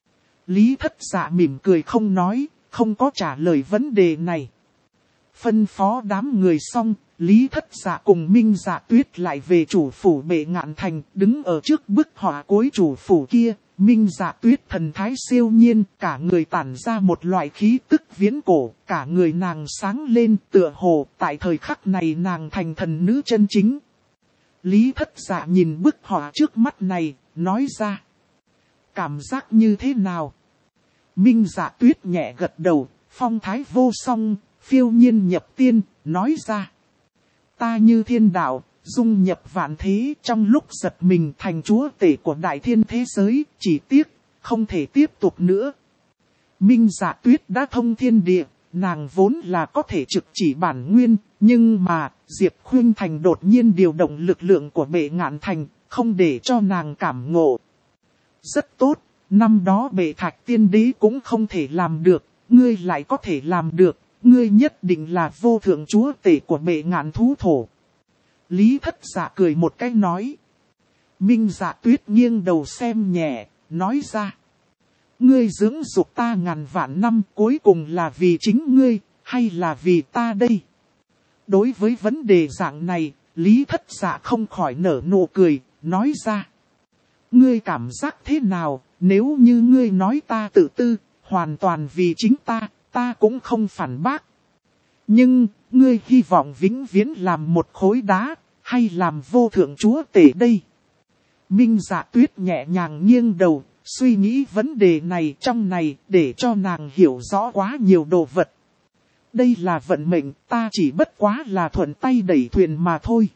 Lý Thất Dạ mỉm cười không nói, không có trả lời vấn đề này. Phân phó đám người xong, Lý Thất Dạ cùng Minh Dạ Tuyết lại về chủ phủ Bệ Ngạn Thành, đứng ở trước bức họa cuối chủ phủ kia. Minh Dạ Tuyết thần thái siêu nhiên, cả người tản ra một loại khí tức viễn cổ, cả người nàng sáng lên tựa hồ, tại thời khắc này nàng thành thần nữ chân chính. Lý Thất Dạ nhìn bức họa trước mắt này, nói ra: cảm giác như thế nào? Minh Dạ Tuyết nhẹ gật đầu, phong thái vô song, phiêu nhiên nhập tiên, nói ra: ta như thiên đạo, dung nhập vạn thế, trong lúc giật mình thành chúa tể của đại thiên thế giới, chỉ tiếc, không thể tiếp tục nữa. Minh Dạ Tuyết đã thông thiên địa, nàng vốn là có thể trực chỉ bản nguyên, nhưng mà, Diệp Khuynh Thành đột nhiên điều động lực lượng của Bệ Ngạn Thành, không để cho nàng cảm ngộ. Rất tốt, năm đó Bệ Thạch Tiên Đế cũng không thể làm được, ngươi lại có thể làm được, ngươi nhất định là vô thượng chúa tể của Bệ Ngạn thú thổ. Lý Thất Dạ cười một cái nói. Minh Dạ Tuyết nghiêng đầu xem nhẹ, nói ra: ngươi dưỡng dục ta ngàn vạn năm, cuối cùng là vì chính ngươi, hay là vì ta đây? Đối với vấn đề dạng này, Lý Thất Dạ không khỏi nở nụ cười, nói ra: ngươi cảm giác thế nào, nếu như ngươi nói ta tự tư, hoàn toàn vì chính ta cũng không phản bác. Nhưng, ngươi hy vọng vĩnh viễn làm một khối đá, hay làm vô thượng chúa tể đây? Minh Dạ Tuyết nhẹ nhàng nghiêng đầu, suy nghĩ vấn đề này trong này, để cho nàng hiểu rõ quá nhiều đồ vật. Đây là vận mệnh, ta chỉ bất quá là thuận tay đẩy thuyền mà thôi.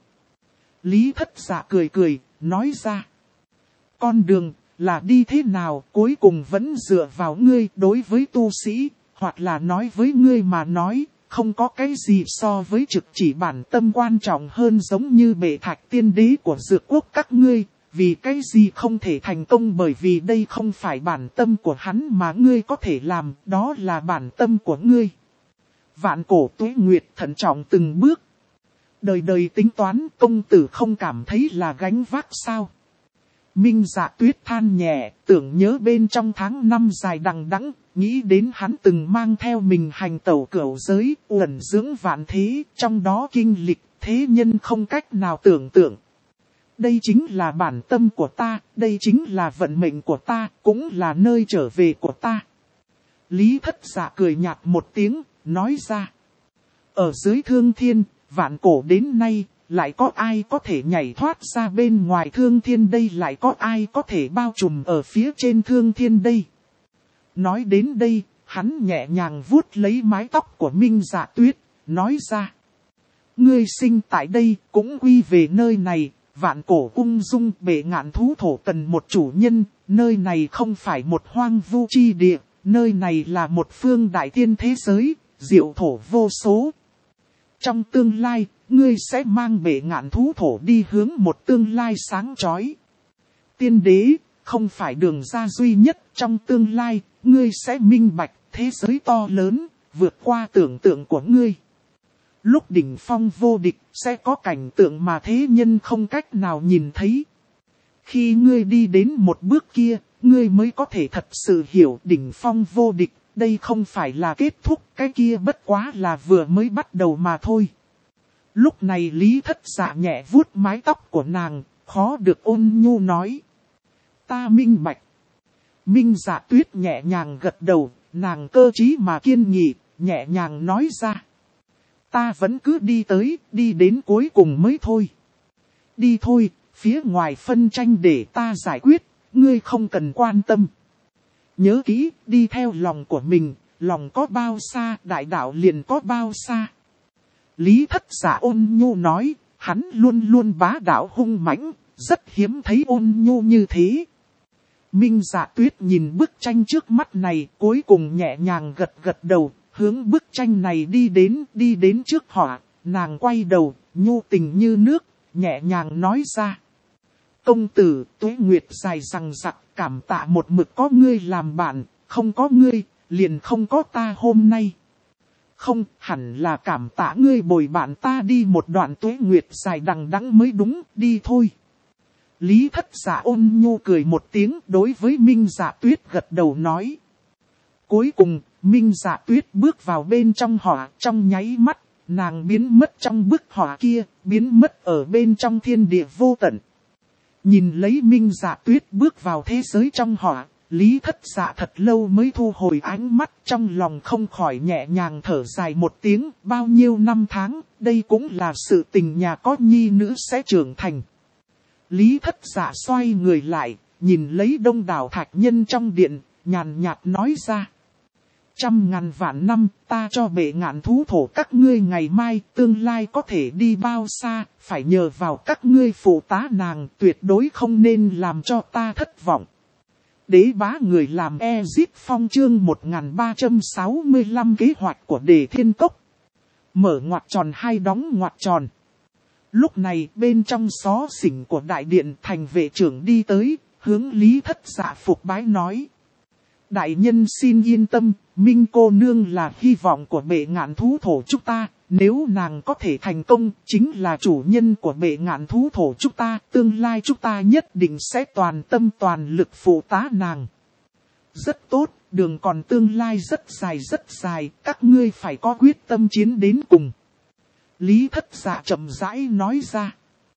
Lý Thất Dạ cười cười, nói ra: con đường, là đi thế nào, cuối cùng vẫn dựa vào ngươi. Đối với tu sĩ, hoặc là nói với ngươi mà nói, không có cái gì so với trực chỉ bản tâm quan trọng hơn. Giống như Bệ Thạch Tiên Đế của Dược Quốc các ngươi, vì cái gì không thể thành công, bởi vì đây không phải bản tâm của hắn mà ngươi có thể làm, đó là bản tâm của ngươi. Vạn cổ tuế nguyệt thận trọng từng bước. Đời đời tính toán, công tử không cảm thấy là gánh vác sao? Minh Dạ Tuyết than nhẹ, tưởng nhớ bên trong tháng năm dài đằng đẵng, nghĩ đến hắn từng mang theo mình hành tẩu cửu giới, uẩn dưỡng vạn thế, trong đó kinh lịch, thế nhân không cách nào tưởng tượng. Đây chính là bản tâm của ta, đây chính là vận mệnh của ta, cũng là nơi trở về của ta. Lý Thất Dạ cười nhạt một tiếng, nói ra. Ở dưới thương thiên, vạn cổ đến nay, lại có ai có thể nhảy thoát ra bên ngoài thương thiên đây, lại có ai có thể bao trùm ở phía trên thương thiên đây. Nói đến đây, hắn nhẹ nhàng vuốt lấy mái tóc của Minh Dạ Tuyết, nói ra. Ngươi sinh tại đây, cũng quy về nơi này, vạn cổ ung dung bệ ngạn thú thổ cần một chủ nhân, nơi này không phải một hoang vu chi địa, nơi này là một phương đại tiên thế giới, diệu thổ vô số. Trong tương lai, ngươi sẽ mang bệ ngạn thú thổ đi hướng một tương lai sáng chói. Tiên đế, không phải đường ra duy nhất, trong tương lai, ngươi sẽ minh bạch thế giới to lớn, vượt qua tưởng tượng của ngươi. Lúc đỉnh phong vô địch sẽ có cảnh tượng mà thế nhân không cách nào nhìn thấy. Khi ngươi đi đến một bước kia, ngươi mới có thể thật sự hiểu đỉnh phong vô địch, đây không phải là kết thúc, cái kia bất quá là vừa mới bắt đầu mà thôi. Lúc này Lý Thất Dạ nhẹ vuốt mái tóc của nàng, khó được ôn nhu nói. Ta minh bạch. Minh Dạ Tuyết nhẹ nhàng gật đầu, nàng cơ trí mà kiên nghị, nhẹ nhàng nói ra. Ta vẫn cứ đi tới, đi đến cuối cùng mới thôi. Đi thôi, phía ngoài phân tranh để ta giải quyết, ngươi không cần quan tâm. Nhớ kỹ, đi theo lòng của mình, lòng có bao xa, đại đạo liền có bao xa. Lý Thất Dạ ôn nhu nói, hắn luôn luôn bá đạo hung mãnh, rất hiếm thấy ôn nhu như thế. Minh Dạ Tuyết nhìn bức tranh trước mắt này, cuối cùng nhẹ nhàng gật gật đầu, hướng bức tranh này đi đến trước họ, nàng quay đầu, nhu tình như nước, nhẹ nhàng nói ra. Công tử, tuế nguyệt dài rằng rặc, cảm tạ một mực có ngươi làm bạn, không có ngươi, liền không có ta hôm nay. Không, hẳn là cảm tạ ngươi bồi bạn ta đi một đoạn tuế nguyệt dài đằng đẵng mới đúng, đi thôi. Lý Thất Dạ ôn nhu cười một tiếng, đối với Minh Dạ Tuyết gật đầu nói. Cuối cùng, Minh Dạ Tuyết bước vào bên trong họa, trong nháy mắt, nàng biến mất trong bức họa kia, biến mất ở bên trong thiên địa vô tận. Nhìn lấy Minh Dạ Tuyết bước vào thế giới trong họa, Lý Thất Dạ thật lâu mới thu hồi ánh mắt, trong lòng không khỏi nhẹ nhàng thở dài một tiếng, bao nhiêu năm tháng, đây cũng là sự tình nhà có nhi nữ sẽ trưởng thành. Lý Thất Dạ xoay người lại, nhìn lấy đông đảo thạch nhân trong điện, nhàn nhạt nói ra. 100.000 vạn năm, ta cho bệ ngạn thú thổ các ngươi ngày mai, tương lai có thể đi bao xa, phải nhờ vào các ngươi phụ tá nàng, tuyệt đối không nên làm cho ta thất vọng. Đế bá người làm Ezip Phong chương 1365 kế hoạch của Đề Thiên Cốc. Mở ngoặc tròn hay đóng ngoặc tròn. Lúc này bên trong xó xỉnh của đại điện thành vệ trưởng đi tới, hướng Lý Thất Dạ phục bái nói. Đại nhân xin yên tâm, Minh cô nương là hy vọng của bệ ngạn thú thổ chúng ta, nếu nàng có thể thành công, chính là chủ nhân của bệ ngạn thú thổ chúng ta, tương lai chúng ta nhất định sẽ toàn tâm toàn lực phụ tá nàng. Rất tốt, đường còn tương lai rất dài, các ngươi phải có quyết tâm chiến đến cùng. Lý Thất Dạ chậm rãi nói ra.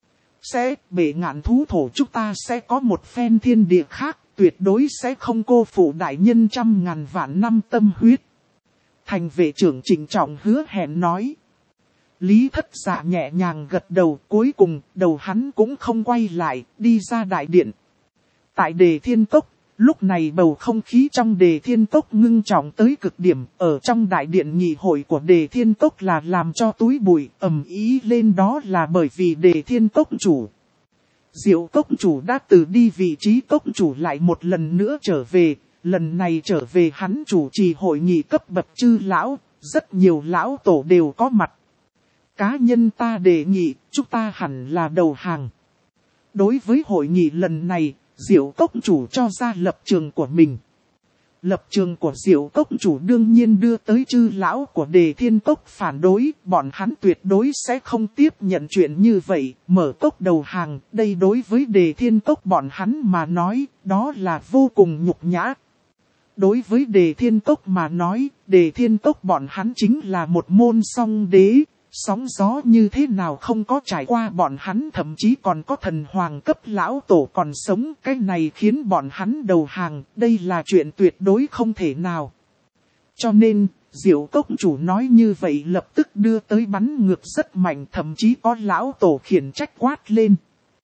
Bệ ngạn thú thổ chúng ta sẽ có một phen thiên địa khác. Tuyệt đối sẽ không cô phụ đại nhân 100.000 vạn năm tâm huyết. Thành vệ trưởng trịnh trọng hứa hẹn nói. Lý Thất Dạ nhẹ nhàng gật đầu, cuối cùng đầu hắn cũng không quay lại, đi ra đại điện. Tại Đề Thiên Cốc, lúc này bầu không khí trong Đề Thiên Cốc ngưng trọng tới cực điểm, ở trong đại điện nghị hội của Đề Thiên Cốc là làm cho túi bụi ầm ĩ lên, đó là bởi vì Đề Thiên Cốc chủ. Diệu cốc chủ đã từ đi vị trí cốc chủ lại một lần nữa trở về, lần này trở về hắn chủ trì hội nghị cấp bậc chư lão, rất nhiều lão tổ đều có mặt. Cá nhân ta đề nghị, chúng ta hẳn là đầu hàng. Đối với hội nghị lần này, Diệu cốc chủ cho ra lập trường của mình. Lập trường của Diệu cốc chủ đương nhiên đưa tới chư lão của Đề Thiên Cốc phản đối, bọn hắn tuyệt đối sẽ không tiếp nhận chuyện như vậy, mở cốc đầu hàng, đây đối với Đề Thiên Cốc bọn hắn mà nói, đó là vô cùng nhục nhã. Đối với Đề Thiên Cốc mà nói, Đề Thiên Cốc bọn hắn chính là một môn song đế, sóng gió như thế nào không có trải qua bọn hắn, thậm chí còn có thần hoàng cấp lão tổ còn sống, cái này khiến bọn hắn đầu hàng, đây là chuyện tuyệt đối không thể nào. Cho nên, Diệu Cốc chủ nói như vậy lập tức đưa tới bắn ngược rất mạnh, thậm chí có lão tổ khiển trách quát lên.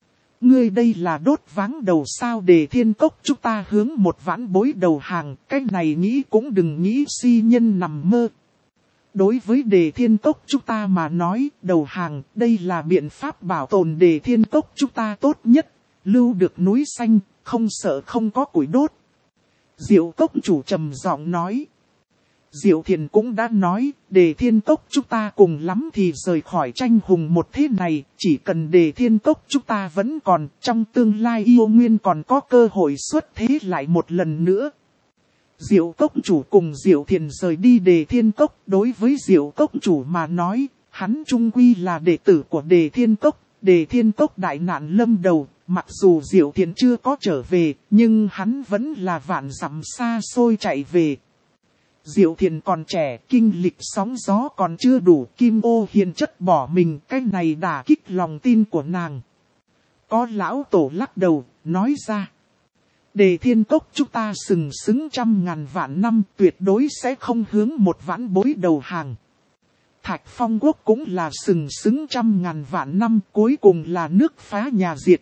Ngươi đây là đốt váng đầu sao? Đề Thiên Cốc chúng ta hướng một vãn bối đầu hàng, cái này nghĩ cũng đừng nghĩ, si nhân nằm mơ. Đối với Đề Thiên Cốc chúng ta mà nói, đầu hàng, đây là biện pháp bảo tồn Đề Thiên Cốc chúng ta tốt nhất, lưu được núi xanh, không sợ không có củi đốt. Diệu Cốc chủ trầm giọng nói. Diệu Thiền cũng đã nói, Đề Thiên Cốc chúng ta cùng lắm thì rời khỏi tranh hùng một thế này, chỉ cần Đề Thiên Cốc chúng ta vẫn còn, trong tương lai yêu nguyên còn có cơ hội xuất thế lại một lần nữa. Diệu Cốc chủ cùng Diệu Thiền rời đi Đề Thiên Cốc, đối với Diệu Cốc chủ mà nói, hắn chung quy là đệ tử của Đề Thiên Cốc, Đề Thiên Cốc đại nạn lâm đầu, mặc dù Diệu Thiền chưa có trở về, nhưng hắn vẫn là vạn dặm xa xôi chạy về. Diệu Thiền còn trẻ, kinh lịch sóng gió còn chưa đủ, Kim Ô Hiền chất bỏ mình, cái này đả kích lòng tin của nàng. Có lão tổ lắc đầu, nói ra. Đề Thiên Cốc chúng ta sừng sững 100.000 vạn năm, tuyệt đối sẽ không hướng một vãn bối đầu hàng. Thạch Phong Quốc cũng là sừng sững 100.000 vạn năm, cuối cùng là nước phá nhà diệt.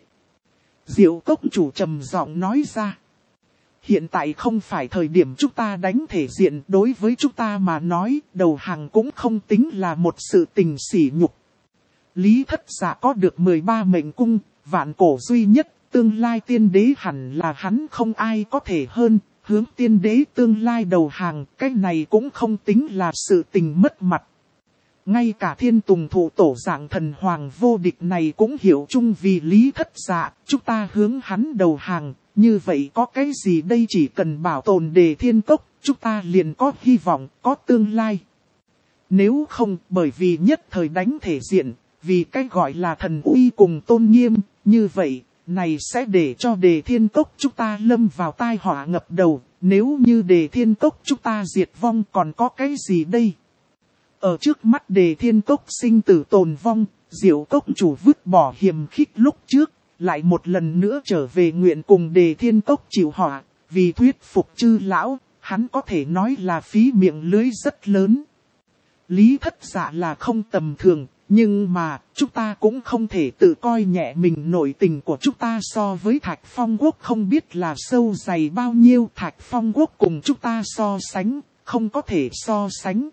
Diệu Cốc chủ trầm giọng nói ra. Hiện tại không phải thời điểm chúng ta đánh thể diện, đối với chúng ta mà nói, đầu hàng cũng không tính là một sự tình sỉ nhục. Lý Thất Dạ có được 13 mệnh cung, vạn cổ duy nhất, tương lai tiên đế hẳn là hắn không ai có thể hơn, hướng tiên đế tương lai đầu hàng, cái này cũng không tính là sự tình mất mặt. Ngay cả Thiên Tùng Thụ tổ dạng thần hoàng vô địch này cũng hiểu chung vì Lý Thất Dạ, chúng ta hướng hắn đầu hàng. Như vậy có cái gì đây, chỉ cần bảo tồn Đề Thiên Cốc, chúng ta liền có hy vọng, có tương lai. Nếu không, bởi vì nhất thời đánh thể diện, vì cái gọi là thần uy cùng tôn nghiêm, như vậy, này sẽ để cho Đề Thiên Cốc chúng ta lâm vào tai họa ngập đầu, nếu như Đề Thiên Cốc chúng ta diệt vong còn có cái gì đây? Ở trước mắt Đề Thiên Cốc sinh tử tồn vong, Diệu Cốc chủ vứt bỏ hiềm khích lúc trước. Lại một lần nữa trở về nguyện cùng Đề Thiên Cốc chịu họa, vì thuyết phục chư lão, hắn có thể nói là phí miệng lưới rất lớn. Lý Thất Dạ là không tầm thường, nhưng mà, chúng ta cũng không thể tự coi nhẹ mình, nội tình của chúng ta so với Thạch Phong Quốc không biết là sâu dày bao nhiêu. Thạch Phong Quốc cùng chúng ta so sánh, không có thể so sánh.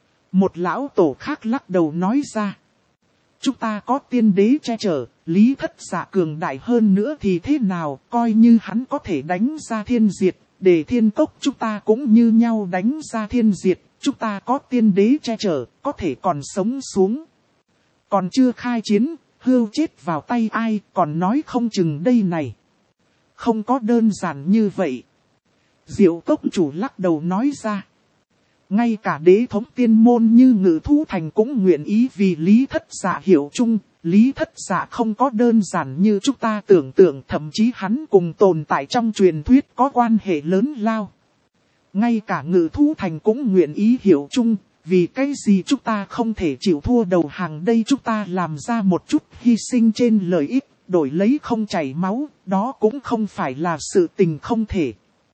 Một lão tổ khác lắc đầu nói ra. Chúng ta có tiên đế che chở, Lý Thất Dạ cường đại hơn nữa thì thế nào, coi như hắn có thể đánh ra thiên diệt, Đề Thiên Cốc chúng ta cũng như nhau đánh ra thiên diệt, chúng ta có tiên đế che chở, có thể còn sống xuống. Còn chưa khai chiến, hưu chết vào tay ai, còn nói không chừng đây này. Không có đơn giản như vậy. Diệu Cốc chủ lắc đầu nói ra. Ngay cả đế thống tiên môn như Ngự Thú Thành cũng nguyện ý vì Lý Thất Dạ hiểu chung, Lý Thất Dạ không có đơn giản như chúng ta tưởng tượng, thậm chí hắn cùng tồn tại trong truyền thuyết có quan hệ lớn lao. Ngay cả Ngự Thú Thành cũng nguyện ý hiểu chung, vì cái gì chúng ta không thể chịu thua đầu hàng đây, chúng ta làm ra một chút hy sinh trên lợi ích, đổi lấy không chảy máu, đó cũng không phải là sự tình không thể.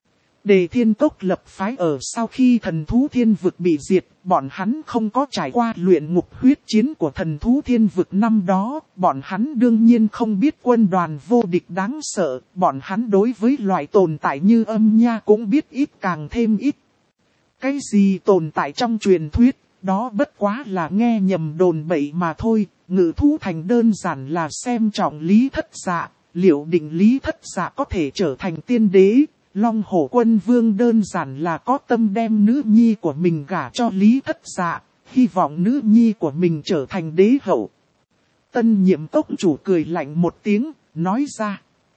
Đề Thiên Cốc lập phái ở sau khi thần thú thiên vực bị diệt, bọn hắn không có trải qua luyện ngục huyết chiến của thần thú thiên vực năm đó, bọn hắn đương nhiên không biết quân đoàn vô địch đáng sợ, bọn hắn đối với loại tồn tại như âm nha cũng biết ít càng thêm ít. Cái gì tồn tại trong truyền thuyết, đó bất quá là nghe nhầm đồn bậy mà thôi, Ngự Thú Thành đơn giản là xem trọng Lý Thất Dạ, liệu định Lý Thất Dạ có thể trở thành tiên đế. Long Hổ Quân Vương đơn giản là có tâm đem nữ nhi của mình gả cho Lý Thất Dạ, hy vọng nữ nhi của mình trở thành đế hậu. Tân nhiệm cốc chủ cười lạnh một tiếng, nói ra.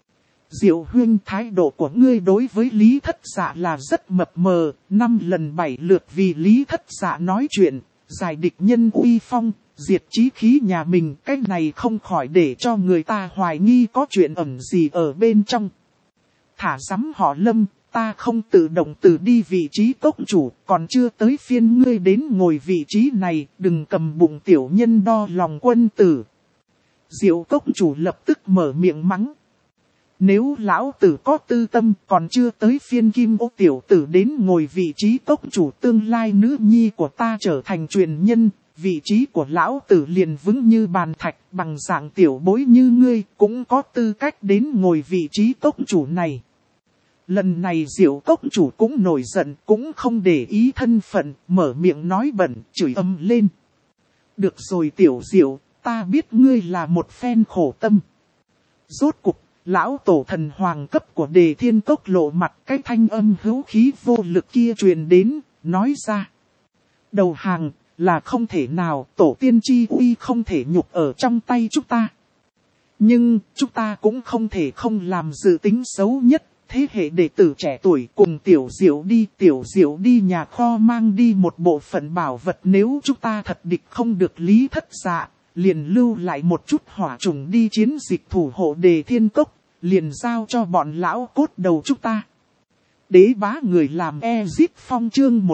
Diệu huynh, thái độ của ngươi đối với Lý Thất Dạ là rất mập mờ, 5 lần 7 lượt vì Lý Thất Dạ nói chuyện, giải địch nhân uy phong, diệt chí khí nhà mình, cái này không khỏi để cho người ta hoài nghi có chuyện ẩn gì ở bên trong. Thả rắm họ Lâm, ta không tự động từ đi vị trí cốc chủ, còn chưa tới phiên ngươi đến ngồi vị trí này, đừng cầm bụng tiểu nhân đo lòng quân tử. Diệu cốc chủ lập tức mở miệng mắng. Nếu lão tử có tư tâm còn chưa tới phiên kim ô tiểu tử đến ngồi vị trí cốc chủ, tương lai nữ nhi của ta trở thành truyền nhân, vị trí của lão tử liền vững như bàn thạch, bằng dạng tiểu bối như ngươi cũng có tư cách đến ngồi vị trí cốc chủ này. Lần này Diệu cốc chủ cũng nổi giận, cũng không để ý thân phận, mở miệng nói bẩn, chửi ầm lên. Được rồi tiểu Diệu, ta biết ngươi là một phen khổ tâm. Rốt cục, lão tổ thần hoàng cấp của Đề Thiên Cốc lộ mặt, cái thanh âm hữu khí vô lực kia truyền đến, nói ra. Đầu hàng, là không thể nào, tổ tiên chi uy không thể nhục ở trong tay chúng ta. Nhưng, chúng ta cũng không thể không làm dự tính xấu nhất. Thế hệ đệ tử trẻ tuổi cùng tiểu Diệu đi nhà kho mang đi một bộ phận bảo vật, nếu chúng ta thật địch không được Lý Thất Dạ, liền lưu lại một chút hỏa trùng đi chiến dịch thủ hộ Đề Thiên Cốc, liền giao cho bọn lão cốt đầu chúng ta. Đế bá người làm Ezip Phong chương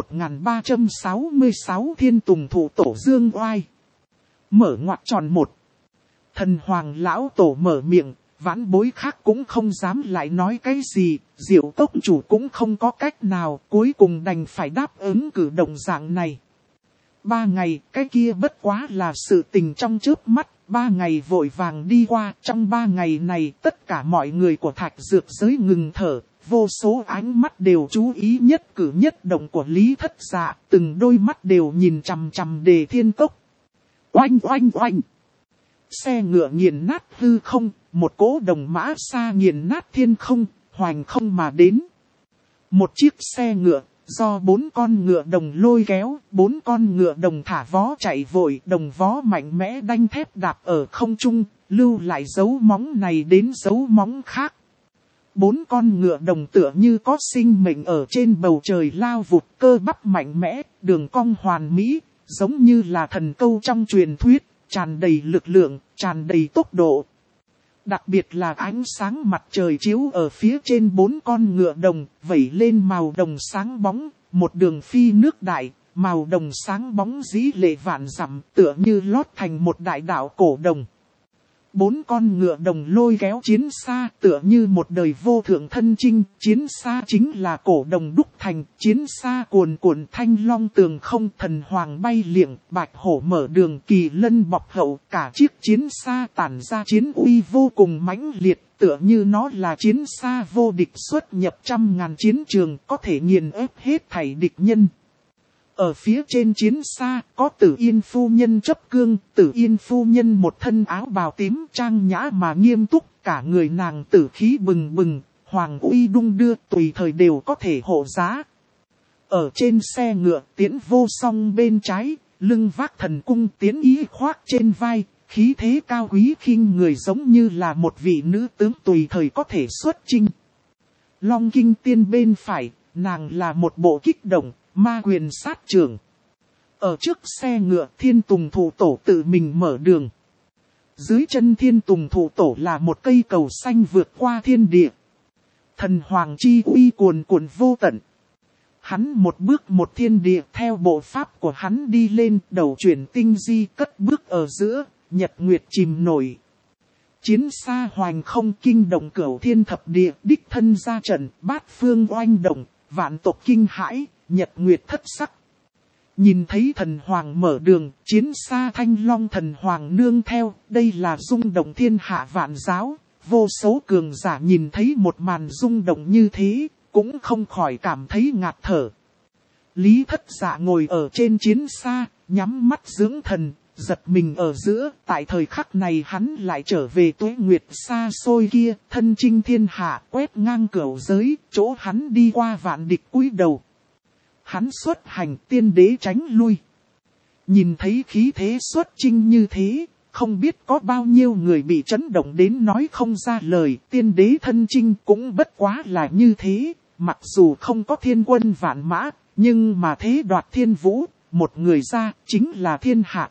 1366 Thiên Tùng Thủ Tổ Dương Oai. Mở ngoặc tròn 1. Thần Hoàng lão tổ mở miệng. Vãn bối khác cũng không dám lại nói cái gì, Diệu cốc chủ cũng không có cách nào, cuối cùng đành phải đáp ứng cử động dạng này. 3 ngày, cái kia bất quá là sự tình trong chớp mắt, 3 ngày vội vàng đi qua, trong 3 ngày này tất cả mọi người của thạch dược giới ngừng thở, vô số ánh mắt đều chú ý nhất cử nhất động của Lý Thất Dạ, từng đôi mắt đều nhìn chằm chằm Đề Thiên Cốc. Oanh oanh oanh! Xe ngựa nghiền nát hư không, một cỗ đồng mã xa nghiền nát thiên không, hoành không mà đến. Một chiếc xe ngựa, do 4 con ngựa đồng lôi kéo, 4 con ngựa đồng thả vó chạy vội, đồng vó mạnh mẽ đanh thép đạp ở không trung, lưu lại dấu móng này đến dấu móng khác. 4 con ngựa đồng tựa như có sinh mệnh ở trên bầu trời lao vụt, cơ bắp mạnh mẽ, đường cong hoàn mỹ, giống như là thần câu trong truyền thuyết, tràn đầy lực lượng, tràn đầy tốc độ. Đặc biệt là ánh sáng mặt trời chiếu ở phía trên 4 con ngựa đồng, vẩy lên màu đồng sáng bóng, một đường phi nước đại, màu đồng sáng bóng dĩ lệ vạn dặm, tựa như lót thành một đại đạo cổ đồng. 4 con ngựa đồng lôi kéo chiến xa, tựa như một đời vô thượng thân chinh, chiến xa chính là cổ đồng đúc thành, chiến xa cuồn cuộn thanh long tường không, thần hoàng bay liệng, bạch hổ mở đường, kỳ lân bọc hậu, cả chiếc chiến xa tản ra chiến uy vô cùng mãnh liệt, tựa như nó là chiến xa vô địch xuất nhập trăm ngàn chiến trường, có thể nghiền ép hết thảy địch nhân. Ở phía trên chiến xa có Tử Yên phu nhân chấp cương, Tử Yên phu nhân một thân áo bào tím trang nhã mà nghiêm túc, cả người nàng tử khí bừng bừng, hoàng uy đung đưa tùy thời đều có thể hộ giá. Ở trên xe ngựa Tiễn Vô Song bên trái, lưng vác thần cung Tiễn Ý khoác trên vai, khí thế cao quý khinh người giống như là một vị nữ tướng tùy thời có thể xuất chinh. Long Kinh Tiên bên phải, nàng là một bộ kích động. Ma quyền sát trường. Ở trước xe ngựa Thiên Tùng Thủ Tổ tự mình mở đường. Dưới chân Thiên Tùng Thủ Tổ là một cây cầu xanh vượt qua thiên địa. Thần hoàng chi uy cuồn cuộn vô tận. Hắn một bước một thiên địa, theo bộ pháp của hắn đi lên, đầu chuyển tinh di cất bước ở giữa, nhật nguyệt chìm nổi. Chiến xa hoành không kinh động cửu thiên thập địa, đích thân ra trận, bát phương oanh động, vạn tộc kinh hãi. Nhật nguyệt thất sắc. Nhìn thấy thần hoàng mở đường, chiến xa thanh long thần hoàng nương theo, đây là rung động thiên hạ vạn giáo. Vô số cường giả nhìn thấy một màn rung động như thế, cũng không khỏi cảm thấy ngạt thở. Lý Thất Dạ ngồi ở trên chiến xa, nhắm mắt dưỡng thần, giật mình ở giữa, tại thời khắc này hắn lại trở về tuế nguyệt xa xôi kia, thân chinh thiên hạ, quét ngang cửu giới, chỗ hắn đi qua vạn địch cúi đầu. Hắn xuất hành tiên đế tránh lui. Nhìn thấy khí thế xuất chinh như thế, không biết có bao nhiêu người bị chấn động đến nói không ra lời. Tiên đế thân chinh cũng bất quá là như thế, mặc dù không có thiên quân vạn mã, nhưng mà thế đoạt thiên vũ, một người ra chính là thiên hạ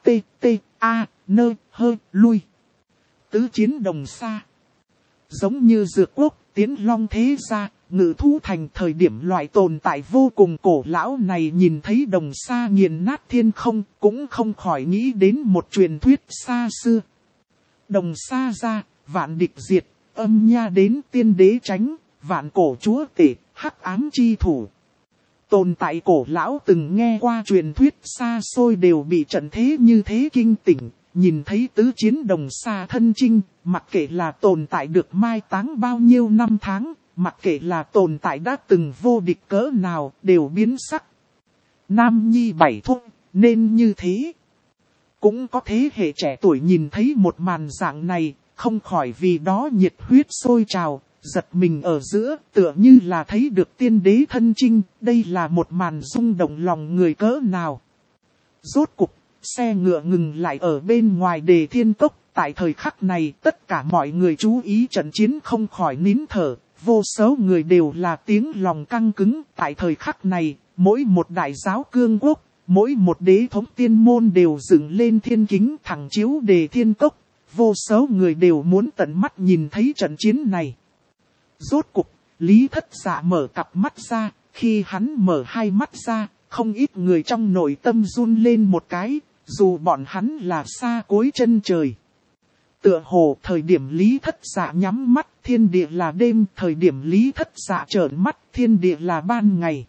lui. Tứ chiến đồng xa. Giống như dược quốc, tiến long thế gia, Ngự thú thành thời điểm loại tồn tại vô cùng cổ lão này nhìn thấy đồng xa nghiền nát thiên không, cũng không khỏi nghĩ đến một truyền thuyết xa xưa. Đồng xa ra, vạn địch diệt, âm nha đến tiên đế tránh, vạn cổ chúa tể, hắc ám chi thủ. Tồn tại cổ lão từng nghe qua truyền thuyết xa xôi đều bị trận thế như thế kinh tỉnh, nhìn thấy tứ chiến đồng xa thân chinh, mặc kệ là tồn tại được mai táng bao nhiêu năm tháng, mặc kệ là tồn tại đã từng vô địch cỡ nào, đều biến sắc. Nam nhi bảy thúc, nên như thế. Cũng có thế hệ trẻ tuổi nhìn thấy một màn dạng này, không khỏi vì đó nhiệt huyết sôi trào, giật mình ở giữa, tựa như là thấy được tiên đế thân chinh, đây là một màn rung động lòng người cỡ nào. Rốt cục, xe ngựa ngừng lại ở bên ngoài Đề Thiên Cốc, tại thời khắc này tất cả mọi người chú ý trận chiến không khỏi nín thở, vô số người đều là tiếng lòng căng cứng, tại thời khắc này, mỗi một đại giáo cương quốc, mỗi một đế thống tiên môn đều dựng lên thiên kính thẳng chiếu Đề Thiên Cốc, vô số người đều muốn tận mắt nhìn thấy trận chiến này. Rốt cục, Lý Thất Dạ mở cặp mắt ra, khi hắn mở hai mắt ra, không ít người trong nội tâm run lên một cái, dù bọn hắn là xa cuối chân trời. Tựa hồ thời điểm Lý Thất Dạ nhắm mắt, thiên địa là đêm, thời điểm Lý Thất Dạ trợn mắt, thiên địa là ban ngày.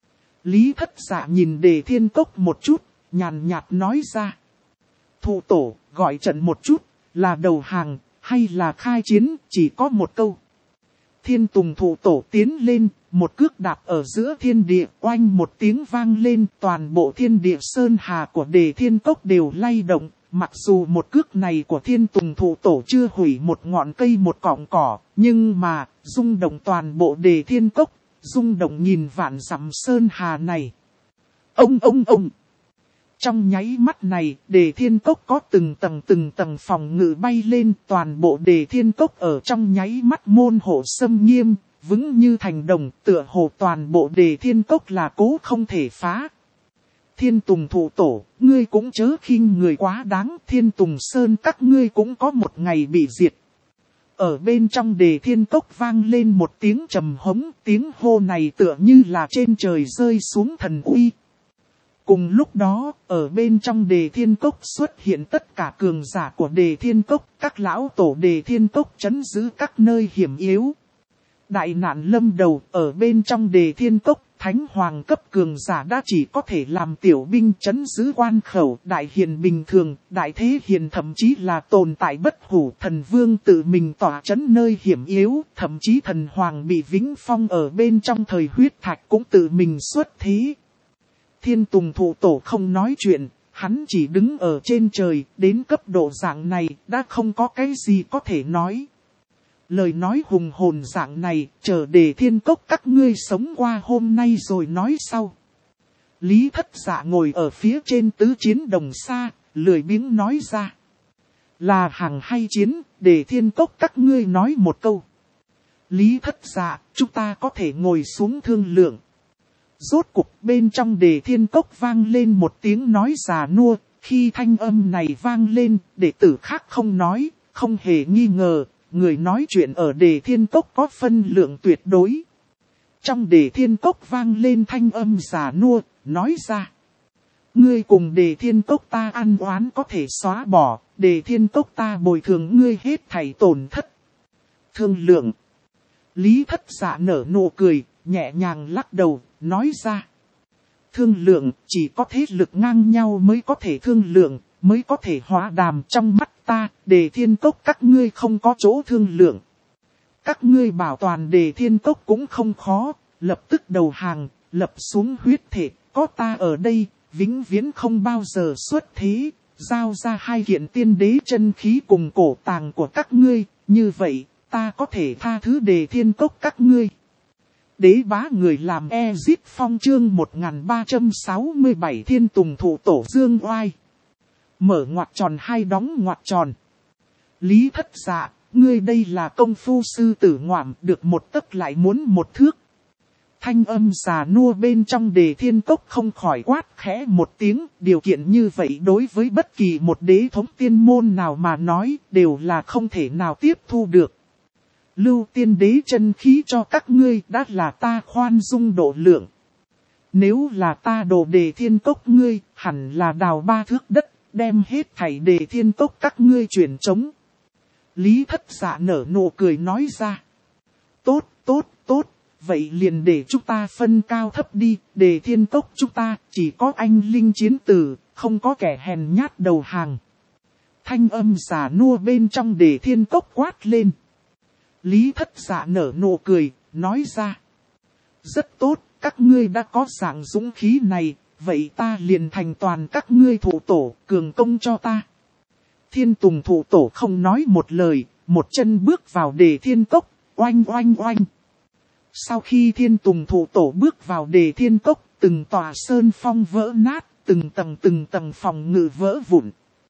Lý Thất Dạ nhìn Đề Thiên Cốc một chút, nhàn nhạt nói ra. Thụ tổ, gọi trận một chút, là đầu hàng, hay là khai chiến, chỉ có một câu. Thiên Tùng thụ tổ tiến lên, một cước đạp ở giữa thiên địa, oanh một tiếng vang lên, toàn bộ thiên địa sơn hà của Đề Thiên Cốc đều lay động. Mặc dù một cước này của Thiên Tùng thụ tổ chưa hủy một ngọn cây một cọng cỏ, nhưng mà, rung động toàn bộ Đề Thiên Cốc, rung động nghìn vạn dặm sơn hà này. Ông. Trong nháy mắt này, Đề Thiên Cốc có từng tầng phòng ngự bay lên, toàn bộ Đề Thiên Cốc ở trong nháy mắt môn hộ xâm nghiêm, vững như thành đồng, tựa hồ toàn bộ Đề Thiên Cốc là cố không thể phá. Thiên Tùng thụ tổ, ngươi cũng chớ khinh người quá đáng, Thiên Tùng Sơn các ngươi cũng có một ngày bị diệt. Ở bên trong Đề Thiên Cốc vang lên một tiếng trầm hống, tiếng hô này tựa như là trên trời rơi xuống thần uy. Cùng lúc đó, ở bên trong Đề Thiên Cốc xuất hiện tất cả cường giả của Đề Thiên Cốc, các lão tổ Đề Thiên Cốc trấn giữ các nơi hiểm yếu. Đại nạn lâm đầu, ở bên trong Đề Thiên Cốc, thánh hoàng cấp cường giả đã chỉ có thể làm tiểu binh trấn giữ quan khẩu, đại hiền bình thường, đại thế hiền thậm chí là tồn tại bất hủ, thần vương tự mình tỏa trấn nơi hiểm yếu, thậm chí thần hoàng bị vĩnh phong ở bên trong thời huyết thạch cũng tự mình xuất thế. Thiên Tùng thụ tổ không nói chuyện, hắn chỉ đứng ở trên trời, đến cấp độ dạng này, đã không có cái gì có thể nói. Lời nói hùng hồn dạng này, chờ Đề Thiên Cốc các ngươi sống qua hôm nay rồi nói sau. Lý Thất Dạ ngồi ở phía trên tứ chiến đồng xa, lười biếng nói ra. Là hàng hay chiến, Đề Thiên Cốc các ngươi nói một câu. Lý Thất Dạ, chúng ta có thể ngồi xuống thương lượng. Rốt cục bên trong Đề Thiên Cốc vang lên một tiếng nói già nua, khi thanh âm này vang lên, đệ tử khác không nói, không hề nghi ngờ, người nói chuyện ở Đề Thiên Cốc có phân lượng tuyệt đối. Trong Đề Thiên Cốc vang lên thanh âm già nua, nói ra. Ngươi cùng Đề Thiên Cốc ta ăn oán có thể xóa bỏ, Đề Thiên Cốc ta bồi thường ngươi hết thảy tổn thất. Thương lượng. Lý Thất Dạ nở nụ cười, nhẹ nhàng lắc đầu, nói ra. Thương lượng, chỉ có thế lực ngang nhau mới có thể thương lượng, mới có thể hóa đàm. Trong mắt ta, Đề Thiên Cốc các ngươi không có chỗ thương lượng. Các ngươi bảo toàn Đề Thiên Cốc cũng không khó, lập tức đầu hàng, lập xuống huyết thể, có ta ở đây, vĩnh viễn không bao giờ xuất thế, giao ra hai kiện tiên đế chân khí cùng cổ tàng của các ngươi, như vậy, ta có thể tha thứ Đề Thiên Cốc các ngươi. Đế bá người làm Ezit Phong chương 1367 Thiên Tùng thụ tổ Dương Oai. Mở ngoặc tròn hai đóng ngoặc tròn. Lý Thất Dạ, ngươi đây là công phu sư tử ngoạm, được một tấc lại muốn một thước. Thanh âm già nua bên trong Đề Thiên Cốc không khỏi quát khẽ một tiếng, điều kiện như vậy đối với bất kỳ một đế thống tiên môn nào mà nói, đều là không thể nào tiếp thu được. Lưu tiên đế chân khí cho các ngươi đã là ta khoan dung độ lượng. Nếu là ta đồ đề thiên cốc ngươi, hẳn là đào 3 thước đất, đem hết thảy đề thiên cốc các ngươi chuyển trống. Lý Thất Dạ nở nụ cười nói ra. Tốt, tốt, tốt, vậy liền để chúng ta phân cao thấp đi, đề thiên cốc chúng ta chỉ có anh linh chiến tử, không có kẻ hèn nhát đầu hàng. Thanh âm giả nua bên trong đề thiên cốc quát lên. Lý Thất Dạ nở nụ cười, nói ra. Rất tốt, các ngươi đã có dạng dũng khí này, vậy ta liền thành toàn các ngươi thủ tổ, cường công cho ta. Thiên Tùng thủ tổ không nói một lời, một chân bước vào đề thiên cốc, oanh oanh oanh. Sau khi Thiên Tùng thủ tổ bước vào đề thiên cốc, từng tòa sơn phong vỡ nát, từng tầng phòng ngự vỡ vụn.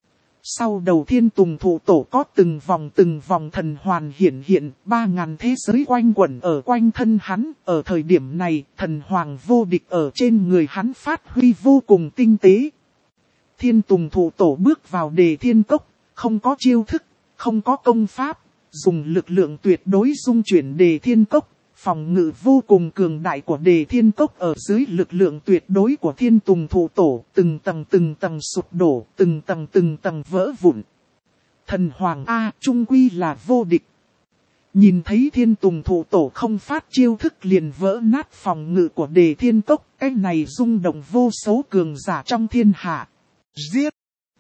Sau đầu Thiên Tùng thủ tổ có từng vòng thần hoàn hiện, 3000 thế giới quanh quẩn ở quanh thân hắn. Ở thời điểm này, thần hoàng vô địch ở trên người hắn phát huy vô cùng tinh tế. Thiên Tùng thủ tổ bước vào đề thiên cốc, không có chiêu thức, không có công pháp, dùng lực lượng tuyệt đối dung chuyển đề thiên cốc. Phòng ngự vô cùng cường đại của đề thiên cốc ở dưới lực lượng tuyệt đối của Thiên Tùng thủ tổ, từng tầng sụp đổ, từng tầng vỡ vụn. Thần Hoàng A trung quy là vô địch. Nhìn thấy Thiên Tùng thủ tổ không phát chiêu thức liền vỡ nát phòng ngự của đề thiên cốc, cái này rung động vô số cường giả trong thiên hạ. Giết!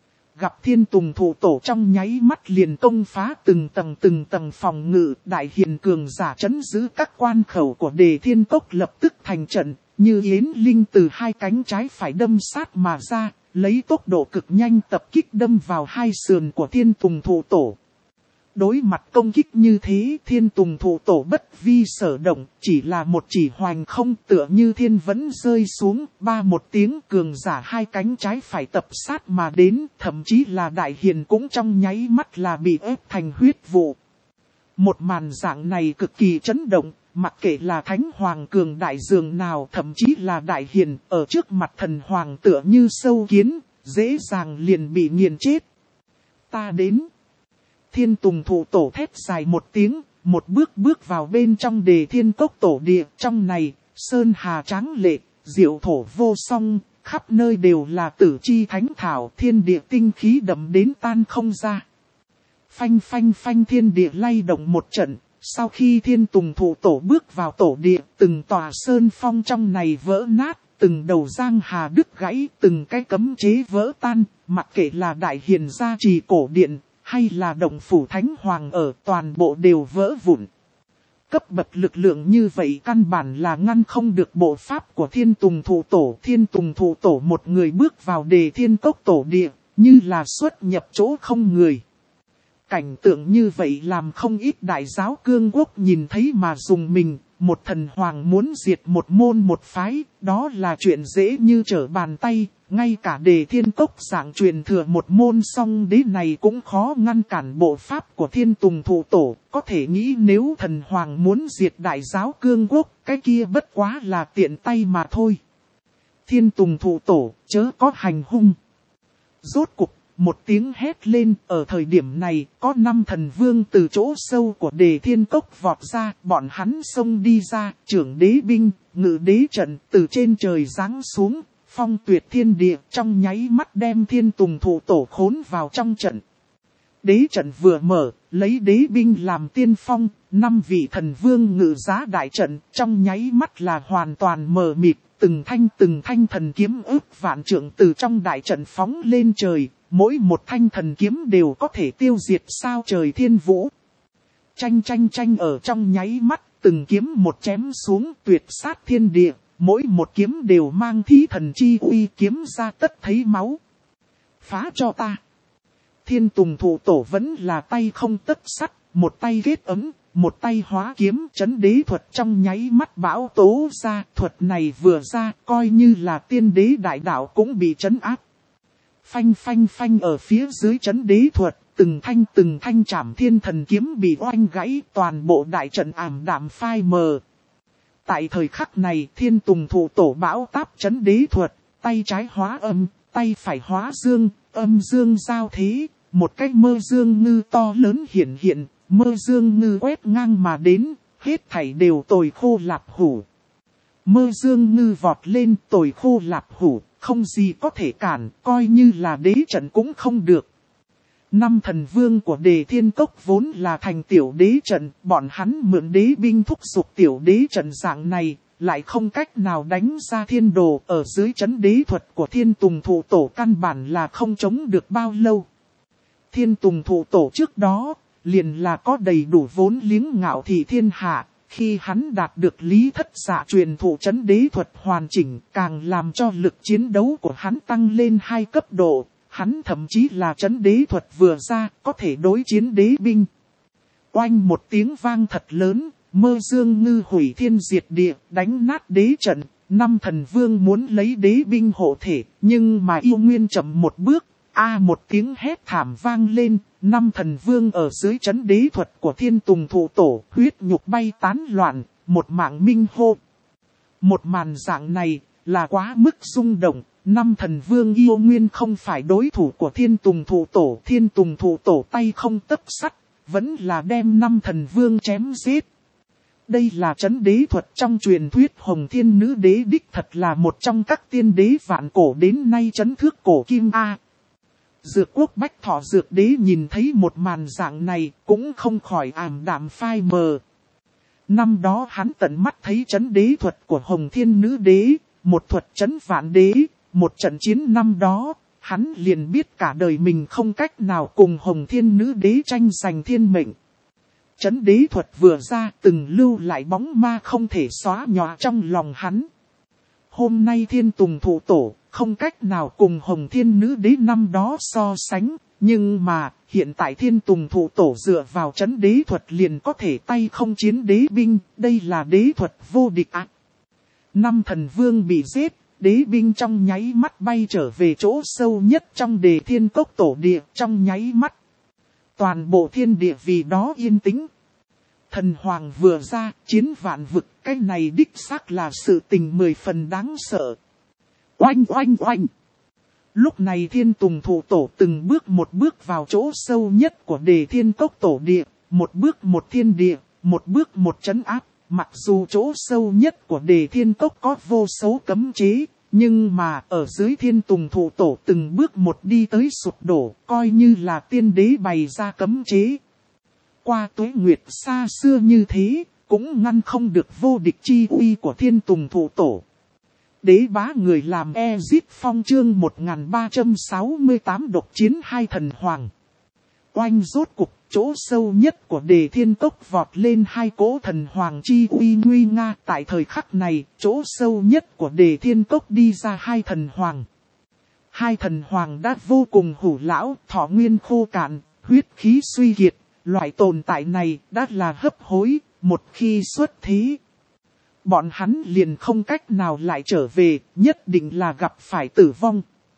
Gặp Thiên Tùng thủ tổ trong nháy mắt liền công phá từng tầng phòng ngự, đại hiền cường giả trấn giữ các quan khẩu của đề thiên cốc lập tức thành trận, như yến linh từ 2 cánh trái phải đâm sát mà ra, lấy tốc độ cực nhanh tập kích đâm vào 2 sườn của Thiên Tùng thủ tổ. Đối mặt công kích như thế, Thiên Tùng thủ tổ bất vi sở động, chỉ là một chỉ hoành không, tựa như thiên vẫn rơi xuống, một tiếng cường giả 2 cánh trái phải tập sát mà đến, thậm chí là đại hiền cũng trong nháy mắt là bị ép thành huyết vụ. Một màn dạng này cực kỳ chấn động, mặc kệ là thánh hoàng cường đại dường nào, thậm chí là đại hiền, ở trước mặt thần hoàng tựa như sâu kiến, dễ dàng liền bị nghiền chết. Ta đến. Thiên Tùng thủ tổ thét dài một tiếng, một bước vào bên trong đề thiên cốc tổ địa. Trong này, sơn hà tráng lệ, diệu thổ vô song, khắp nơi đều là tử chi thánh thảo, thiên địa tinh khí đậm đến tan không ra. Phanh thiên địa lay động một trận, sau khi Thiên Tùng thủ tổ bước vào tổ địa, từng tòa sơn phong trong này vỡ nát, từng đầu giang hà đứt gãy, từng cái cấm chế vỡ tan, mặc kệ là đại hiền gia trì cổ điện, hay là động phủ thánh hoàng ở, toàn bộ đều vỡ vụn. Cấp bậc lực lượng như vậy căn bản là ngăn không được bộ pháp của Thiên Tùng thủ tổ. Thiên Tùng thủ tổ một người bước vào đề thiên cốc tổ địa, như là xuất nhập chỗ không người. Cảnh tượng như vậy làm không ít đại giáo cương quốc nhìn thấy mà dùng mình. Một thần hoàng muốn diệt một môn một phái, đó là chuyện dễ như trở bàn tay. Ngay cả đề thiên cốc dạng truyền thừa một môn song đế này cũng khó ngăn cản bộ pháp của Thiên Tùng thủ tổ. Có thể nghĩ nếu thần hoàng muốn diệt đại giáo cương quốc, cái kia bất quá là tiện tay mà thôi. Thiên Tùng thủ tổ, chớ có hành hung. Rốt cục, một tiếng hét lên, ở thời điểm này, có 5 thần vương từ chỗ sâu của đề thiên cốc vọt ra, bọn hắn xông đi ra, trưởng đế binh, ngự đế trận, từ trên trời giáng xuống, phong tuyệt thiên địa, trong nháy mắt đem Thiên Tùng thủ tổ khốn vào trong trận. Đế trận vừa mở, lấy đế binh làm tiên phong, 5 vị thần vương ngự giá đại trận, trong nháy mắt là hoàn toàn mờ mịt, từng thanh thần kiếm ước vạn trượng từ trong đại trận phóng lên trời. Mỗi một thanh thần kiếm đều có thể tiêu diệt sao trời thiên vũ. Tranh ở trong nháy mắt, từng kiếm một chém xuống tuyệt sát thiên địa. Mỗi một kiếm đều mang thí thần chi uy, kiếm ra tất thấy máu. Phá cho ta. Thiên Tùng thủ tổ vẫn là tay không tất sắt, một tay kết ấm, một tay hóa kiếm, chấn đế thuật trong nháy mắt bão tố ra. Thuật này vừa ra, coi như là tiên đế đại đạo cũng bị chấn áp. Phanh ở phía dưới chấn đế thuật, từng thanh trảm thiên thần kiếm bị oanh gãy, toàn bộ đại trận ảm đạm phai mờ. Tại thời khắc này, Thiên Tùng thủ tổ bão táp chấn đế thuật, tay trái hóa âm, tay phải hóa dương, âm dương giao thế, một cái mơ dương ngư to lớn hiện, Mơ Dương Ngư quét ngang mà đến, hết thảy đều tồi khô lạp hủ. Mơ Dương Ngư vọt lên, tồi khô lạp hủ, không gì có thể cản, coi như là đế trận cũng không được. Năm thần vương của Đề Thiên Cốc vốn là thành tiểu đế trận, bọn hắn mượn đế binh thúc giục tiểu đế trận dạng này, lại không cách nào đánh ra thiên đồ. Ở dưới trấn đế thuật của Thiên Tùng Thụ Tổ căn bản là không chống được bao lâu. Thiên Tùng Thụ Tổ trước đó, liền là có đầy đủ vốn liếng ngạo thị thiên hạ. Khi hắn đạt được lý thất dạ truyền thụ trấn đế thuật hoàn chỉnh, càng làm cho lực chiến đấu của hắn tăng lên 2 cấp độ. Hắn thậm chí là trấn đế thuật vừa ra, có thể đối chiến đế binh. Oanh một tiếng vang thật lớn, Mơ Dương Ngư hủy thiên diệt địa, đánh nát đế trận. 5 thần vương muốn lấy đế binh hộ thể, nhưng mà yêu nguyên chậm một bước. Một tiếng hét thảm vang lên, 5 thần vương ở dưới trấn đế thuật của Thiên Tùng Thụ Tổ, huyết nhục bay tán loạn, một mạng minh hô. Một màn dạng này, là quá mức rung động. 5 thần vương yêu nguyên không phải đối thủ của Thiên Tùng Thụ Tổ. Thiên Tùng Thụ Tổ tay không tấc sắt, vẫn là đem 5 thần vương chém giết. Đây là trấn đế thuật trong truyền thuyết Hồng Thiên Nữ Đế đích thật là một trong các tiên đế vạn cổ đến nay trấn thước cổ kim A. Dược Quốc Bách Thọ Dược Đế nhìn thấy một màn dạng này cũng không khỏi ảm đạm phai mờ. Năm đó hắn tận mắt thấy trấn đế thuật của Hồng Thiên Nữ Đế, một thuật trấn vạn đế, một trận chiến năm đó, hắn liền biết cả đời mình không cách nào cùng Hồng Thiên Nữ Đế tranh giành thiên mệnh. Trấn đế thuật vừa ra từng lưu lại bóng ma không thể xóa nhòa trong lòng hắn. Hôm nay Thiên Tùng Thụ Tổ không cách nào cùng Hồng Thiên Nữ Đế năm đó so sánh, nhưng mà hiện tại Thiên Tùng Thụ Tổ dựa vào trấn đế thuật liền có thể tay không chiến đế binh, đây là đế thuật vô địch ạ. 5 thần vương bị giết, đế binh trong nháy mắt bay trở về chỗ sâu nhất trong Đề Thiên Cốc tổ địa, trong nháy mắt. Toàn bộ thiên địa vì đó yên tĩnh. Thần hoàng vừa ra, chiến vạn vực, cái này đích xác là sự tình 10 phần đáng sợ. Oanh oanh oanh. Lúc này Thiên Tùng Thụ Tổ từng bước một bước vào chỗ sâu nhất của Đề Thiên Cốc tổ địa, một bước một thiên địa, một bước một trấn áp. Mặc dù chỗ sâu nhất của Đề Thiên Cốc có vô số cấm chế, nhưng mà ở dưới Thiên Tùng Thụ Tổ từng bước một đi tới sụp đổ, coi như là tiên đế bày ra cấm chế. Qua tuế nguyệt xa xưa như thế, cũng ngăn không được vô địch chi uy của Thiên Tùng Thụ Tổ. Đế bá người làm Ezip Phong chương 1368 độc chiến 2 thần hoàng. Oanh rốt cục, chỗ sâu nhất của Đề Thiên Cốc vọt lên 2 cỗ thần hoàng chi uy nguy nga. Tại thời khắc này, chỗ sâu nhất của Đề Thiên Cốc đi ra 2 thần hoàng. 2 thần hoàng đã vô cùng hủ lão, thọ nguyên khô cạn, huyết khí suy kiệt. Loại tồn tại này đã là hấp hối, một khi xuất thế. Bọn hắn liền không cách nào lại trở về, nhất định là gặp phải tử vong.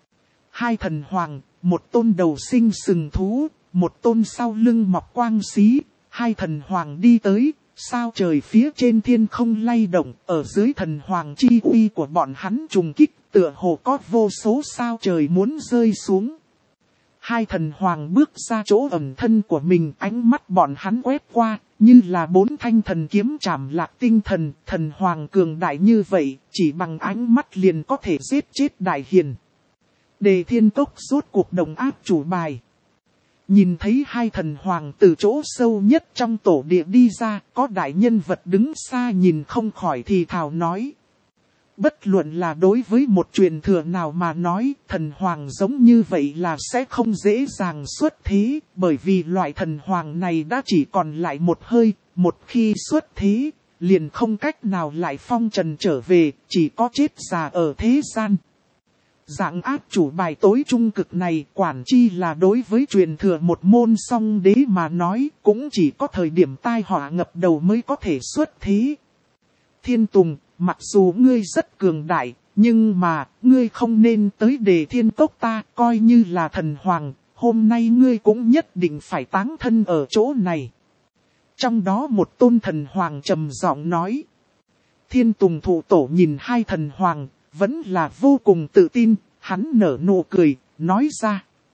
2 thần hoàng, một tôn đầu sinh sừng thú, một tôn sau lưng mọc quang xí. 2 thần hoàng đi tới, sao trời phía trên thiên không lay động, ở dưới thần hoàng chi uy của bọn hắn trùng kích, tựa hồ có vô số sao trời muốn rơi xuống. 2 thần hoàng bước ra chỗ ẩn thân của mình, ánh mắt bọn hắn quét qua, như là 4 thanh thần kiếm trảm lạc tinh thần. Thần hoàng cường đại như vậy, chỉ bằng ánh mắt liền có thể giết chết đại hiền. Đề Thiên Cốc rốt cuộc động áp chủ bài. Nhìn thấy 2 thần hoàng từ chỗ sâu nhất trong tổ địa đi ra, có đại nhân vật đứng xa nhìn không khỏi thì thào nói. Bất luận là đối với một truyền thừa nào mà nói, thần hoàng giống như vậy là sẽ không dễ dàng xuất thế, bởi vì loại thần hoàng này đã chỉ còn lại một hơi, một khi xuất thế, liền không cách nào lại phong trần trở về, chỉ có chết già ở thế gian. Dạng áp chủ bài tối trung cực này quản chi là đối với truyền thừa một môn song đế mà nói, cũng chỉ có thời điểm tai họa ngập đầu mới có thể xuất thế. Thiên Tùng, mặc dù ngươi rất cường đại, nhưng mà, ngươi không nên tới Đề Thiên Cốc ta, coi như là thần hoàng, hôm nay ngươi cũng nhất định phải táng thân ở chỗ này. Trong đó một tôn thần hoàng trầm giọng nói. Thiên Tùng Thụ Tổ nhìn 2 thần hoàng, vẫn là vô cùng tự tin, hắn nở nụ cười, nói ra.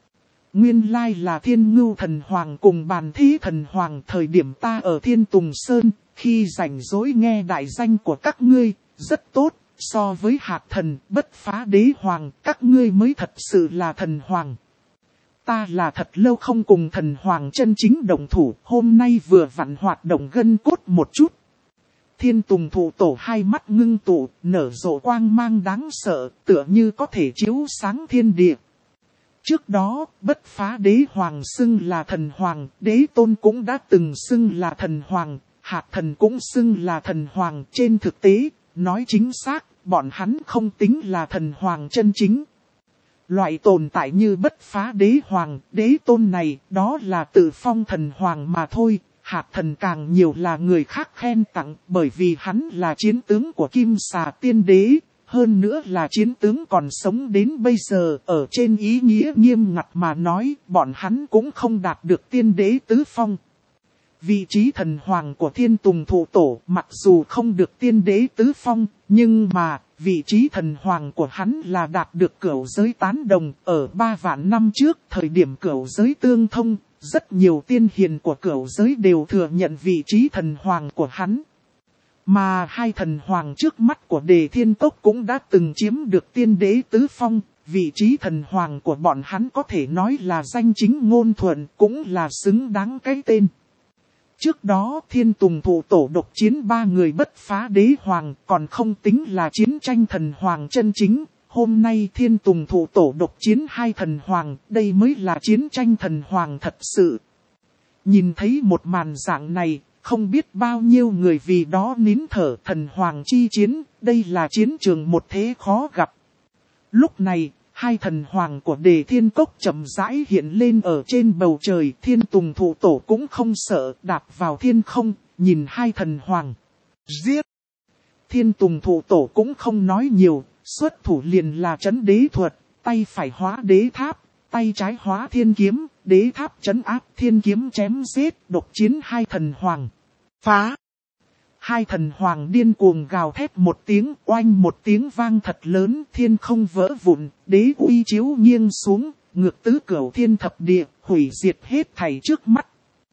Nguyên lai là Thiên Ngưu Thần Hoàng cùng Bàn Thí Thần Hoàng thời điểm ta ở Thiên Tùng Sơn, khi rảnh rỗi nghe đại danh của các ngươi, rất tốt, so với Hạc Thần, Bất Phá Đế Hoàng, các ngươi mới thật sự là Thần Hoàng. Ta là thật lâu không cùng Thần Hoàng chân chính động thủ, hôm nay vừa vặn hoạt động gân cốt một chút. Thiên Tùng Thụ Tổ hai mắt ngưng tụ, nở rộ quang mang đáng sợ, tựa như có thể chiếu sáng thiên địa. Trước đó, Bất Phá Đế Hoàng xưng là Thần Hoàng, Đế Tôn cũng đã từng xưng là Thần Hoàng, Hạc Thần cũng xưng là Thần Hoàng. Trên thực tế, nói chính xác, bọn hắn không tính là Thần Hoàng chân chính. Loại tồn tại như Bất Phá Đế Hoàng, Đế Tôn này, đó là tự phong Thần Hoàng mà thôi. Hạc Thần càng nhiều là người khác khen tặng, bởi vì hắn là chiến tướng của Kim Xà Tiên Đế. Hơn nữa là chiến tướng còn sống đến bây giờ, ở trên ý nghĩa nghiêm ngặt mà nói, bọn hắn cũng không đạt được tiên đế tứ phong. Vị trí Thần Hoàng của Thiên Tùng Thụ Tổ mặc dù không được tiên đế tứ phong, nhưng mà vị trí Thần Hoàng của hắn là đạt được cửu giới tán đồng. Ở 3 vạn năm trước, thời điểm cửu giới tương thông, rất nhiều tiên hiền của cửu giới đều thừa nhận vị trí Thần Hoàng của hắn. Mà hai Thần Hoàng trước mắt của Đề Thiên Cốc cũng đã từng chiếm được tiên đế tứ phong, vị trí Thần Hoàng của bọn hắn có thể nói là danh chính ngôn thuận, cũng là xứng đáng cái tên. Trước đó Thiên Tùng Thụ Tổ độc chiến 3 người Bất Phá Đế Hoàng, còn không tính là chiến tranh Thần Hoàng chân chính. Hôm nay Thiên Tùng Thụ Tổ độc chiến 2 Thần Hoàng, đây mới là chiến tranh Thần Hoàng thật sự. Nhìn thấy một màn dạng này, không biết bao nhiêu người vì đó nín thở. Thần Hoàng chi chiến, đây là chiến trường một thế khó gặp. Lúc này, 2 Thần Hoàng của Đề Thiên Cốc chậm rãi hiện lên ở trên bầu trời. Thiên Tùng Thụ Tổ cũng không sợ, đạp vào thiên không, nhìn 2 Thần Hoàng. Giết! Thiên Tùng Thụ Tổ cũng không nói nhiều, xuất thủ liền là trấn đế thuật, tay phải hóa đế tháp, tay trái hóa thiên kiếm, đế tháp trấn áp, thiên kiếm chém giết, độc chiến 2 Thần Hoàng. Phá! 2 Thần Hoàng điên cuồng gào thét một tiếng, oanh một tiếng vang thật lớn, thiên không vỡ vụn, đế uy chiếu nghiêng xuống, ngược tứ cửu thiên thập địa, hủy diệt hết thảy trước mắt.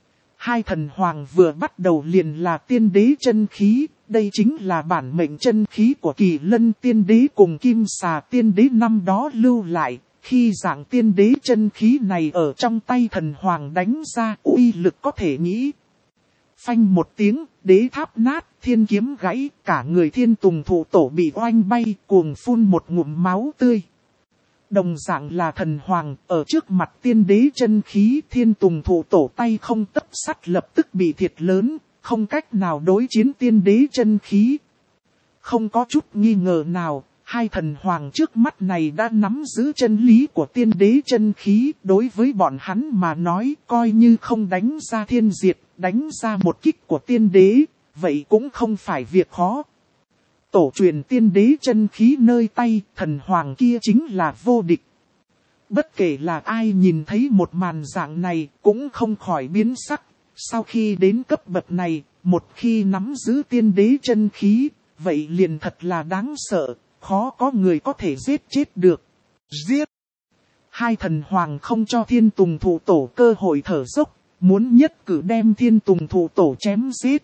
2 Thần Hoàng vừa bắt đầu liền là tiên đế chân khí, đây chính là bản mệnh chân khí của Kỳ Lân Tiên Đế cùng Kim Xà Tiên Đế năm đó lưu lại. Khi dạng tiên đế chân khí này ở trong tay Thần Hoàng đánh ra, uy lực có thể nghĩ. Phanh một tiếng, đế tháp nát, thiên kiếm gãy, cả người Thiên Tùng Thụ Tổ bị oanh bay, cuồng phun một ngụm máu tươi. Đồng dạng là Thần Hoàng, ở trước mặt tiên đế chân khí, Thiên Tùng Thụ Tổ tay không tấc sắt lập tức bị thiệt lớn, không cách nào đối chiến tiên đế chân khí. Không có chút nghi ngờ nào, 2 Thần Hoàng trước mắt này đã nắm giữ chân lý của tiên đế chân khí, đối với bọn hắn mà nói, coi như không đánh ra thiên diệt, đánh ra một kích của tiên đế, vậy cũng không phải việc khó. Tổ truyền tiên đế chân khí nơi tay, Thần Hoàng kia chính là vô địch. Bất kể là ai nhìn thấy một màn dạng này, cũng không khỏi biến sắc. Sau khi đến cấp bậc này, một khi nắm giữ tiên đế chân khí, vậy liền thật là đáng sợ, khó có người có thể giết chết được. Giết! 2 Thần Hoàng không cho Thiên Tùng Thụ Tổ cơ hội thở dốc, muốn nhất cử đem Thiên Tùng Thụ Tổ chém giết.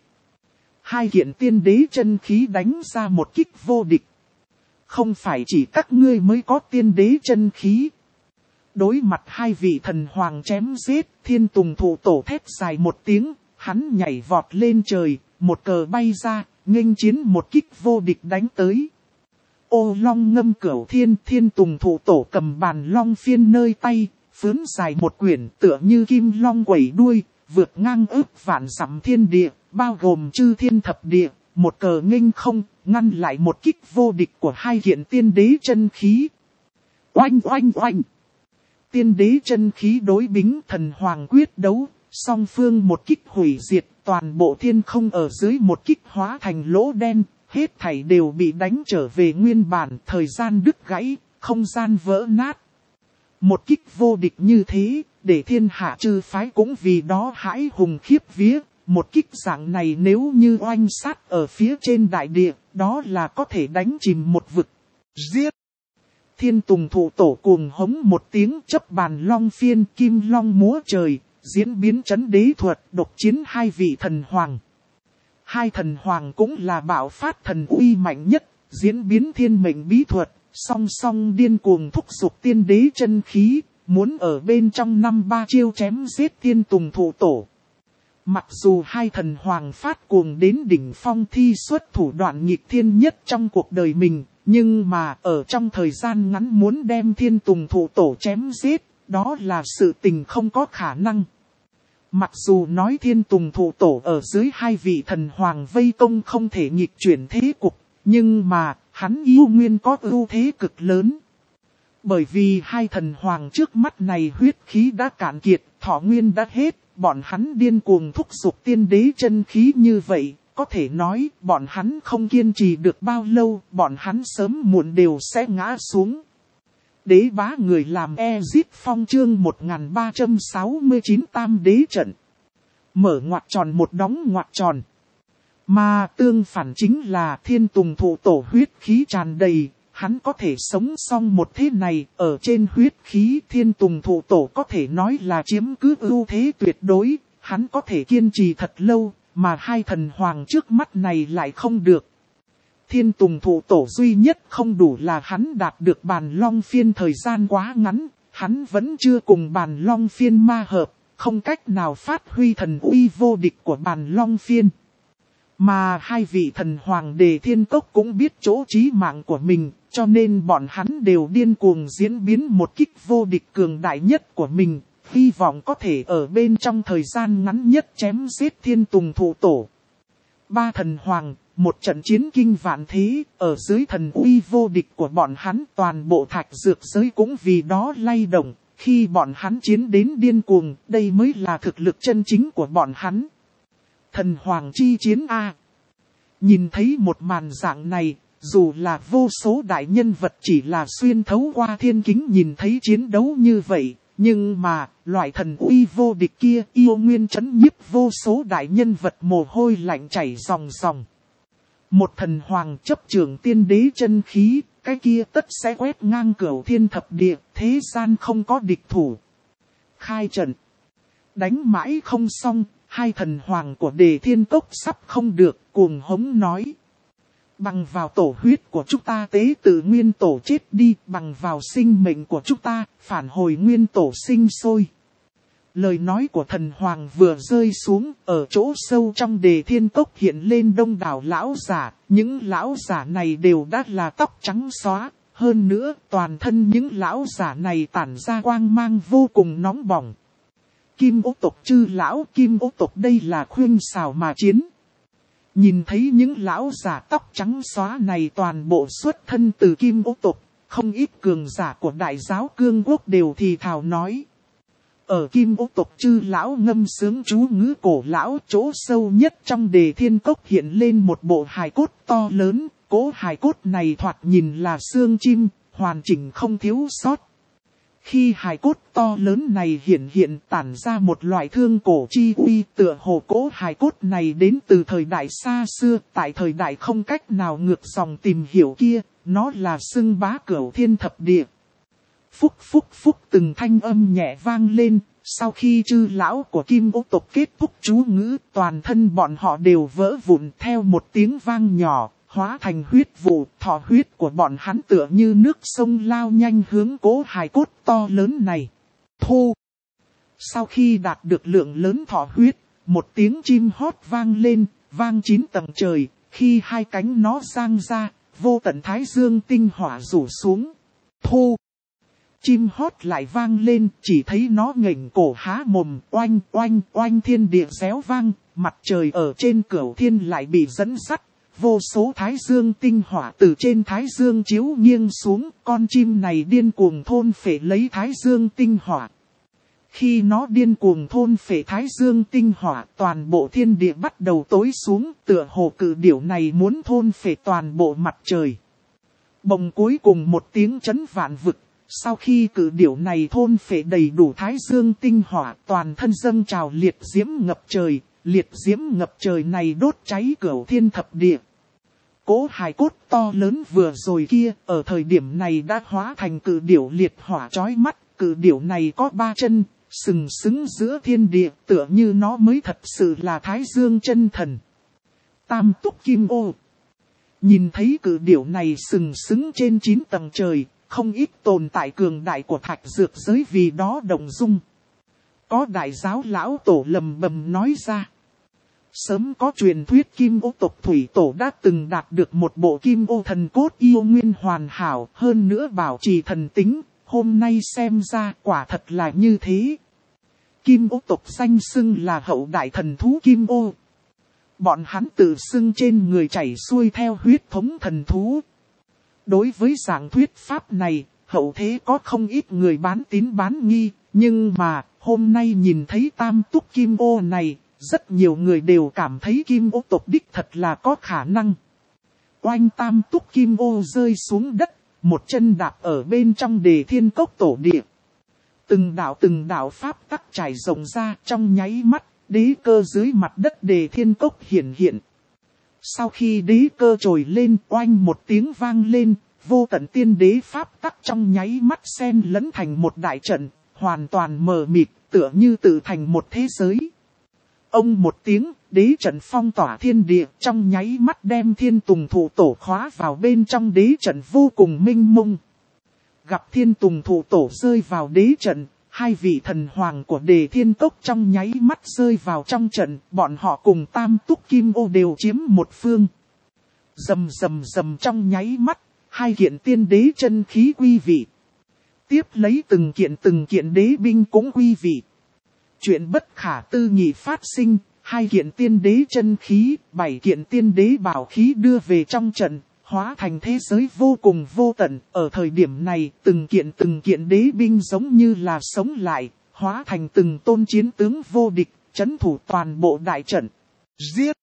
2 kiện tiên đế chân khí đánh ra một kích vô địch. Không phải chỉ các ngươi mới có tiên đế chân khí. Đối mặt 2 vị Thần Hoàng chém giết, Thiên Tùng Thụ Tổ thét dài một tiếng, hắn nhảy vọt lên trời, một cờ bay ra, nghênh chiến một kích vô địch đánh tới. Ô long ngâm cửu thiên, Thiên Tùng Thụ Tổ cầm bàn long phiên nơi tay, phướn dài một quyển tựa như kim long quẩy đuôi, vượt ngang ước vạn dặm thiên địa, bao gồm chư thiên thập địa, một cờ nghênh không, ngăn lại một kích vô địch của 2 kiện tiên đế chân khí. Oanh oanh oanh! Tiên đế chân khí đối bính, Thần Hoàng quyết đấu, song phương một kích hủy diệt, toàn bộ thiên không ở dưới một kích hóa thành lỗ đen, hết thảy đều bị đánh trở về nguyên bản, thời gian đứt gãy, không gian vỡ nát. Một kích vô địch như thế, để thiên hạ chư phái cũng vì đó hãi hùng khiếp vía. Một kích dạng này nếu như oanh sát ở phía trên đại địa, đó là có thể đánh chìm một vực. Giết! Thiên Tùng Thụ Tổ cuồng hống một tiếng chấp bàn long phiên kim long múa trời, diễn biến chấn đế thuật độc chiến hai vị thần hoàng. Hai thần hoàng cũng là bạo phát thần uy mạnh nhất, diễn biến thiên mệnh bí thuật, song song điên cuồng thúc giục tiên đế chân khí, muốn ở bên trong năm ba chiêu chém giết Thiên Tùng Thụ Tổ. Mặc dù hai thần hoàng phát cuồng đến đỉnh phong thi xuất thủ đoạn nghịch thiên nhất trong cuộc đời mình, nhưng mà ở trong thời gian ngắn muốn đem Thiên Tùng Thụ Tổ chém giết, đó là sự tình không có khả năng. Mặc dù nói Thiên Tùng Thụ Tổ ở dưới hai vị thần hoàng vây công không thể nghịch chuyển thế cục, nhưng mà hắn yêu nguyên có ưu thế cực lớn. Bởi vì hai thần hoàng trước mắt này huyết khí đã cạn kiệt, thọ nguyên đã hết, bọn hắn điên cuồng thúc giục tiên đế chân khí như vậy, có thể nói bọn hắn không kiên trì được bao lâu, bọn hắn sớm muộn đều sẽ ngã xuống. Đế bá người làm Ezic Phong chương 1369 tam đế trận. Mở ngoặc tròn một đóng ngoặc tròn. Mà tương phản chính là Thiên Tùng Thụ Tổ huyết khí tràn đầy, hắn có thể sống xong một thế này, ở trên huyết khí Thiên Tùng Thụ Tổ có thể nói là chiếm cứ ưu thế tuyệt đối, hắn có thể kiên trì thật lâu, mà hai thần hoàng trước mắt này lại không được. Thiên Tùng Thụ Tổ duy nhất không đủ là hắn đạt được bàn long phiên thời gian quá ngắn, hắn vẫn chưa cùng bàn long phiên ma hợp, không cách nào phát huy thần uy vô địch của bàn long phiên. Mà hai vị thần hoàng Đề Thiên Cốc cũng biết chỗ chí mạng của mình, cho nên bọn hắn đều điên cuồng diễn biến một kích vô địch cường đại nhất của mình, hy vọng có thể ở bên trong thời gian ngắn nhất chém giết Thiên Tùng Thụ Tổ. Ba thần hoàng, một trận chiến kinh vạn thế, ở dưới thần uy vô địch của bọn hắn toàn bộ thạch dược giới cũng vì đó lay động, khi bọn hắn chiến đến điên cuồng, đây mới là thực lực chân chính của bọn hắn. Thần hoàng chi chiến A. Nhìn thấy một màn dạng này, dù là vô số đại nhân vật chỉ là xuyên thấu qua thiên kính nhìn thấy chiến đấu như vậy, nhưng mà, loại thần uy vô địch kia yêu nguyên chấn nhiếp vô số đại nhân vật mồ hôi lạnh chảy ròng ròng. Một thần hoàng chấp trưởng tiên đế chân khí, cái kia tất sẽ quét ngang cửu thiên thập địa, thế gian không có địch thủ. Khai trận. Đánh mãi không xong, hai thần hoàng của Đề Thiên Cốc sắp không được, cuồng hống nói. Bằng vào tổ huyết của chúng ta tế tự nguyên tổ chết đi, bằng vào sinh mệnh của chúng ta, phản hồi nguyên tổ sinh sôi. Lời nói của thần hoàng vừa rơi xuống, ở chỗ sâu trong Đề Thiên Cốc hiện lên đông đảo lão giả, những lão giả này đều đã là tóc trắng xóa, hơn nữa toàn thân những lão giả này tản ra quang mang vô cùng nóng bỏng. Kim Ô tộc chư lão, Kim Ô tộc đây là khuyên xào mà chiến. Nhìn thấy những lão giả tóc trắng xóa này toàn bộ xuất thân từ Kim Ô tộc, không ít cường giả của đại giáo cương quốc đều thì thào nói. Ở Kim Ô tộc chư lão ngâm sướng chú ngữ cổ lão, chỗ sâu nhất trong Đề Thiên Cốc hiện lên một bộ hài cốt to lớn, cố hài cốt này thoạt nhìn là xương chim, hoàn chỉnh không thiếu sót. Khi hài cốt to lớn này hiện tản ra một loại thương cổ chi uy, tựa hồ cố hài cốt này đến từ thời đại xa xưa, tại thời đại không cách nào ngược dòng tìm hiểu kia, nó là xưng bá cửu thiên thập địa. Phúc phúc phúc từng thanh âm nhẹ vang lên, sau khi chư lão của Kim Ô tộc kết thúc chú ngữ, toàn thân bọn họ đều vỡ vụn theo một tiếng vang nhỏ. Hóa thành huyết vụ, thọ huyết của bọn hắn tựa như nước sông lao nhanh hướng cố hài cốt to lớn này. Thu! Sau khi đạt được lượng lớn thọ huyết, một tiếng chim hót vang lên, vang 9 tầng trời, khi hai cánh nó giang ra, vô tận thái dương tinh hỏa rủ xuống. Thu! Chim hót lại vang lên, chỉ thấy nó nghềnh cổ há mồm, oanh oanh oanh thiên địa réo vang, mặt trời ở trên cửu thiên lại bị dẫn dắt. Vô số thái dương tinh hỏa từ trên thái dương chiếu nghiêng xuống, con chim này điên cuồng thôn phệ lấy thái dương tinh hỏa. Khi nó điên cuồng thôn phệ thái dương tinh hỏa, toàn bộ thiên địa bắt đầu tối xuống, tựa hồ cự điểu này muốn thôn phệ toàn bộ mặt trời. Bồng cuối cùng một tiếng chấn vạn vực, sau khi cự điểu này thôn phệ đầy đủ thái dương tinh hỏa, toàn thân dâng trào liệt diễm ngập trời. Liệt diễm ngập trời này đốt cháy cửu thiên thập địa. Cỗ hài cốt to lớn vừa rồi kia, ở thời điểm này đã hóa thành cự điểu liệt hỏa chói mắt. Cự điểu này có 3 chân, sừng sững giữa thiên địa, tựa như nó mới thật sự là Thái Dương chân thần. Tam túc kim ô. Nhìn thấy cự điểu này sừng sững trên 9 tầng trời, không ít tồn tại cường đại của thạch dược giới vì đó động dung. Có đại giáo lão tổ lầm bầm nói ra. Sớm có truyền thuyết kim ô tộc thủy tổ đã từng đạt được một bộ kim ô thần cốt yêu nguyên hoàn hảo, hơn nữa bảo trì thần tính, hôm nay xem ra quả thật là như thế. Kim ô tộc danh xưng là hậu đại thần thú kim ô. Bọn hắn tự xưng trên người chảy xuôi theo huyết thống thần thú. Đối với dạng thuyết pháp này, hậu thế có không ít người bán tín bán nghi, nhưng mà hôm nay nhìn thấy tam túc kim ô này, rất nhiều người đều cảm thấy kim ô tộc đích thật là có khả năng. Oanh tam túc kim ô rơi xuống đất, một chân đạp ở bên trong Đề Thiên Cốc tổ địa. Từng đạo pháp tắc trải rộng ra trong nháy mắt, đế cơ dưới mặt đất Đề Thiên Cốc hiển hiện. Sau khi đế cơ trồi lên, oanh một tiếng vang lên, vô tận tiên đế pháp tắc trong nháy mắt xen lẫn thành một đại trận, hoàn toàn mờ mịt, tựa như tự thành một thế giới. Ông một tiếng, đế trận phong tỏa thiên địa, trong nháy mắt đem Thiên Tùng Thụ Tổ khóa vào bên trong đế trận vô cùng mênh mông. Gặp Thiên Tùng Thụ Tổ rơi vào đế trận, hai vị thần hoàng của Đề Thiên Cốc trong nháy mắt rơi vào trong trận, bọn họ cùng tam túc kim ô đều chiếm một phương. Rầm rầm rầm trong nháy mắt, hai kiện tiên đế chân khí quy vị. Tiếp lấy từng kiện đế binh cũng quy vị. Chuyện bất khả tư nghị phát sinh, hai kiện tiên đế chân khí, 7 kiện tiên đế bảo khí đưa về trong trận, hóa thành thế giới vô cùng vô tận. Ở thời điểm này, từng kiện đế binh giống như là sống lại, hóa thành từng tôn chiến tướng vô địch, trấn thủ toàn bộ đại trận. Giết!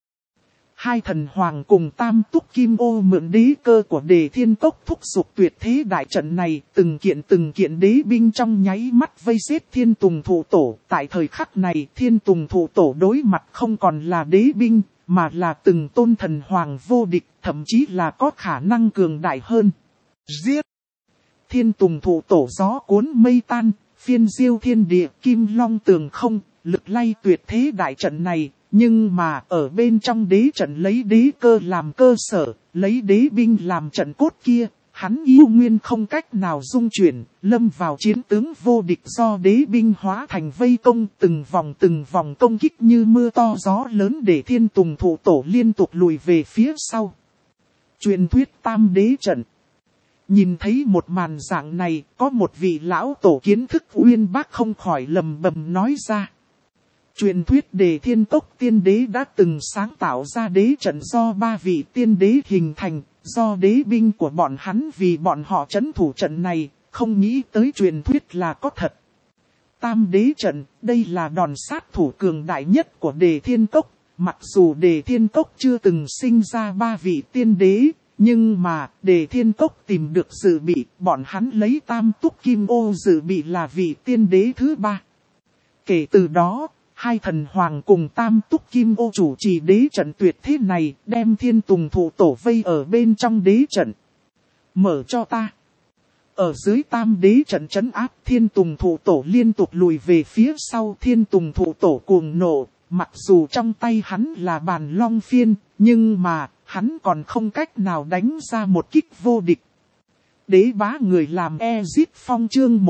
Hai thần hoàng cùng tam túc kim ô mượn đế cơ của Đề Thiên Cốc thúc giục tuyệt thế đại trận này, từng kiện đế binh trong nháy mắt vây giết Thiên Tùng Thụ Tổ. Tại thời khắc này, Thiên Tùng Thụ Tổ đối mặt không còn là đế binh, mà là từng tôn thần hoàng vô địch, thậm chí là có khả năng cường đại hơn. Giết! Thiên Tùng Thụ Tổ gió cuốn mây tan, phiên diêu thiên địa, kim long tường không, lực lay tuyệt thế đại trận này. Nhưng mà ở bên trong đế trận lấy đế cơ làm cơ sở, lấy đế binh làm trận cốt kia, hắn yêu nguyên không cách nào dung chuyển, lâm vào chiến tướng vô địch do đế binh hóa thành vây công, từng vòng công kích như mưa to gió lớn để Thiên Tùng Thụ Tổ liên tục lùi về phía sau. Truyền thuyết tam đế trận. Nhìn thấy một màn dạng này, có một vị lão tổ kiến thức uyên bác không khỏi lầm bầm nói ra. Truyền thuyết Đề Thiên Cốc tiên đế đã từng sáng tạo ra đế trận do 3 vị tiên đế hình thành, do đế binh của bọn hắn vì bọn họ trấn thủ trận này, không nghĩ tới truyền thuyết là có thật. Tam đế trận, đây là đòn sát thủ cường đại nhất của Đề Thiên Cốc, mặc dù Đề Thiên Cốc chưa từng sinh ra 3 vị tiên đế, nhưng mà Đề Thiên Cốc tìm được dự bị, bọn hắn lấy tam túc kim ô dự bị là vị tiên đế thứ 3. Kể từ đó, hai thần hoàng cùng tam túc kim ô chủ trì đế trận tuyệt thế này, đem Thiên Tùng Thụ Tổ vây ở bên trong đế trận. Mở cho ta. Ở dưới tam đế trận trấn áp, Thiên Tùng Thụ Tổ liên tục lùi về phía sau. Thiên Tùng Thụ Tổ cuồng nộ, mặc dù trong tay hắn là bàn long phiên, nhưng mà hắn còn không cách nào đánh ra một kích vô địch. Đế bá người làm Ezit Phong chương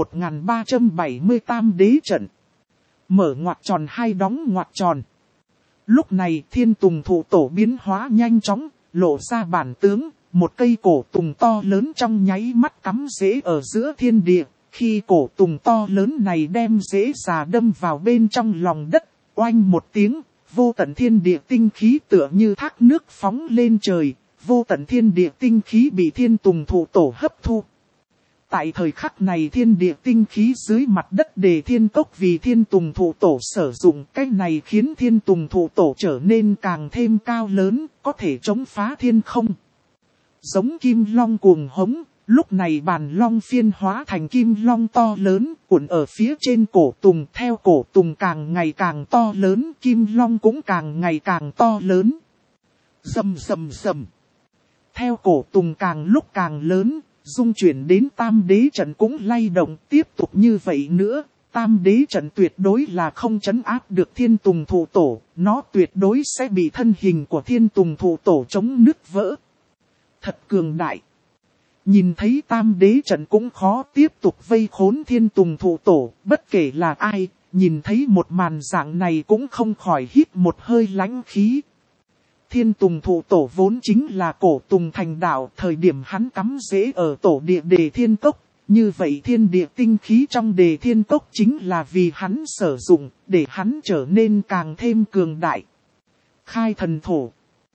1378 đế trận. Mở ngoặc tròn hai đóng ngoặc tròn. Lúc này Thiên Tùng Thụ Tổ biến hóa nhanh chóng, lộ ra bản tướng, một cây cổ tùng to lớn trong nháy mắt cắm rễ ở giữa thiên địa. Khi cổ tùng to lớn này đem rễ già đâm vào bên trong lòng đất, oanh một tiếng, vô tận thiên địa tinh khí tựa như thác nước phóng lên trời, vô tận thiên địa tinh khí bị Thiên Tùng Thụ Tổ hấp thu. Tại thời khắc này thiên địa tinh khí dưới mặt đất Đề Thiên Cốc vì Thiên Tùng Thụ Tổ sử dụng, cái này khiến Thiên Tùng Thụ Tổ trở nên càng thêm cao lớn, có thể chống phá thiên không. Giống kim long cuồng hống, lúc này bàn long phiên hóa thành kim long to lớn, cuộn ở phía trên cổ tùng, theo cổ tùng càng ngày càng to lớn, kim long cũng càng ngày càng to lớn. Rầm rầm rầm. theo cổ tùng càng lúc càng lớn, dung chuyển đến tam đế trận cũng lay động. Tiếp tục như vậy nữa, tam đế trận tuyệt đối là không trấn áp được thiên tùng thụ tổ, nó tuyệt đối sẽ bị thân hình của thiên tùng thụ tổ chống nứt vỡ. Thật cường đại. Nhìn thấy tam đế trận cũng khó tiếp tục vây khốn thiên tùng thụ tổ, bất kể là ai, nhìn thấy một màn dạng này cũng không khỏi hít một hơi lãnh khí. Thiên tùng thụ tổ vốn chính là cổ tùng thành đạo, thời điểm hắn cắm rễ ở tổ địa Đề Thiên Cốc. Như vậy thiên địa tinh khí trong Đề Thiên Cốc chính là vì hắn sử dụng, để hắn trở nên càng thêm cường đại. Khai thần thổ.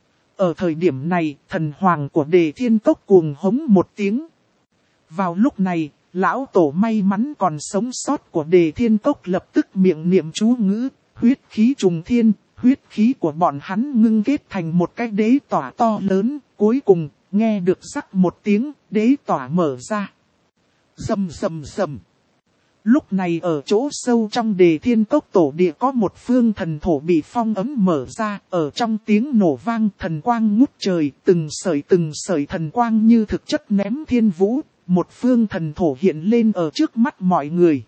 Ở thời điểm này, thần hoàng của Đề Thiên Cốc cuồng hống một tiếng. Vào lúc này, lão tổ may mắn còn sống sót của Đề Thiên Cốc lập tức miệng niệm chú ngữ, huyết khí trùng thiên, huyết khí của bọn hắn ngưng kết thành một cái đế tỏa to lớn, cuối cùng, nghe được rắc một tiếng, đế tỏa mở ra. Rầm rầm rầm. Lúc này ở chỗ sâu trong Đề Thiên Cốc tổ địa có một phương thần thổ bị phong ấm mở ra, ở trong tiếng nổ vang thần quang ngút trời, từng sợi thần quang như thực chất ném thiên vũ, một phương thần thổ hiện lên ở trước mắt mọi người.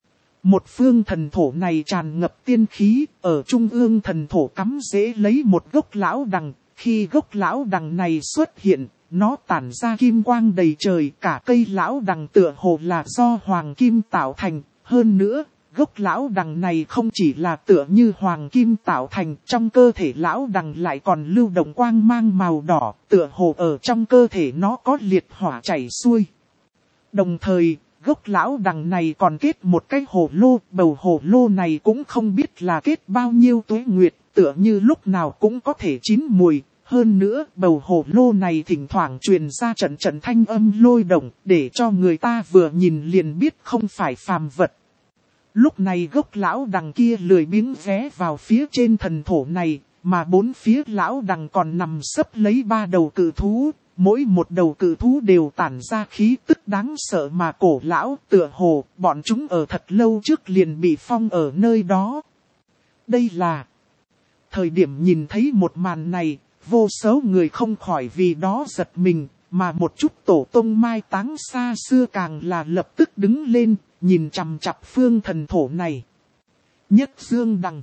Một phương thần thổ này tràn ngập tiên khí, ở trung ương thần thổ cắm rễ lấy một gốc lão đằng, khi gốc lão đằng này xuất hiện, nó tản ra kim quang đầy trời, cả cây lão đằng tựa hồ là do hoàng kim tạo thành, hơn nữa, gốc lão đằng này không chỉ là tựa như hoàng kim tạo thành, trong cơ thể lão đằng lại còn lưu động quang mang màu đỏ, tựa hồ ở trong cơ thể nó có liệt hỏa chảy xuôi. Đồng thời, gốc lão đằng này còn kết một cái hồ lô, bầu hồ lô này cũng không biết là kết bao nhiêu tuế nguyệt, tựa như lúc nào cũng có thể chín mùi. Hơn nữa, bầu hồ lô này thỉnh thoảng truyền ra trận trận thanh âm lôi động, để cho người ta vừa nhìn liền biết không phải phàm vật. Lúc này gốc lão đằng kia lười biếng ghé vào phía trên thần thổ này, mà bốn phía lão đằng còn nằm sấp lấy 3 đầu cự thú. Mỗi một đầu cự thú đều tản ra khí tức đáng sợ mà cổ lão, tựa hồ, bọn chúng ở thật lâu trước liền bị phong ở nơi đó. Đây là... Thời điểm nhìn thấy một màn này, vô số người không khỏi vì đó giật mình, mà một chút tổ tông mai táng xa xưa càng là lập tức đứng lên, nhìn chằm chằm phương thần thổ này. Nhất dương đằng.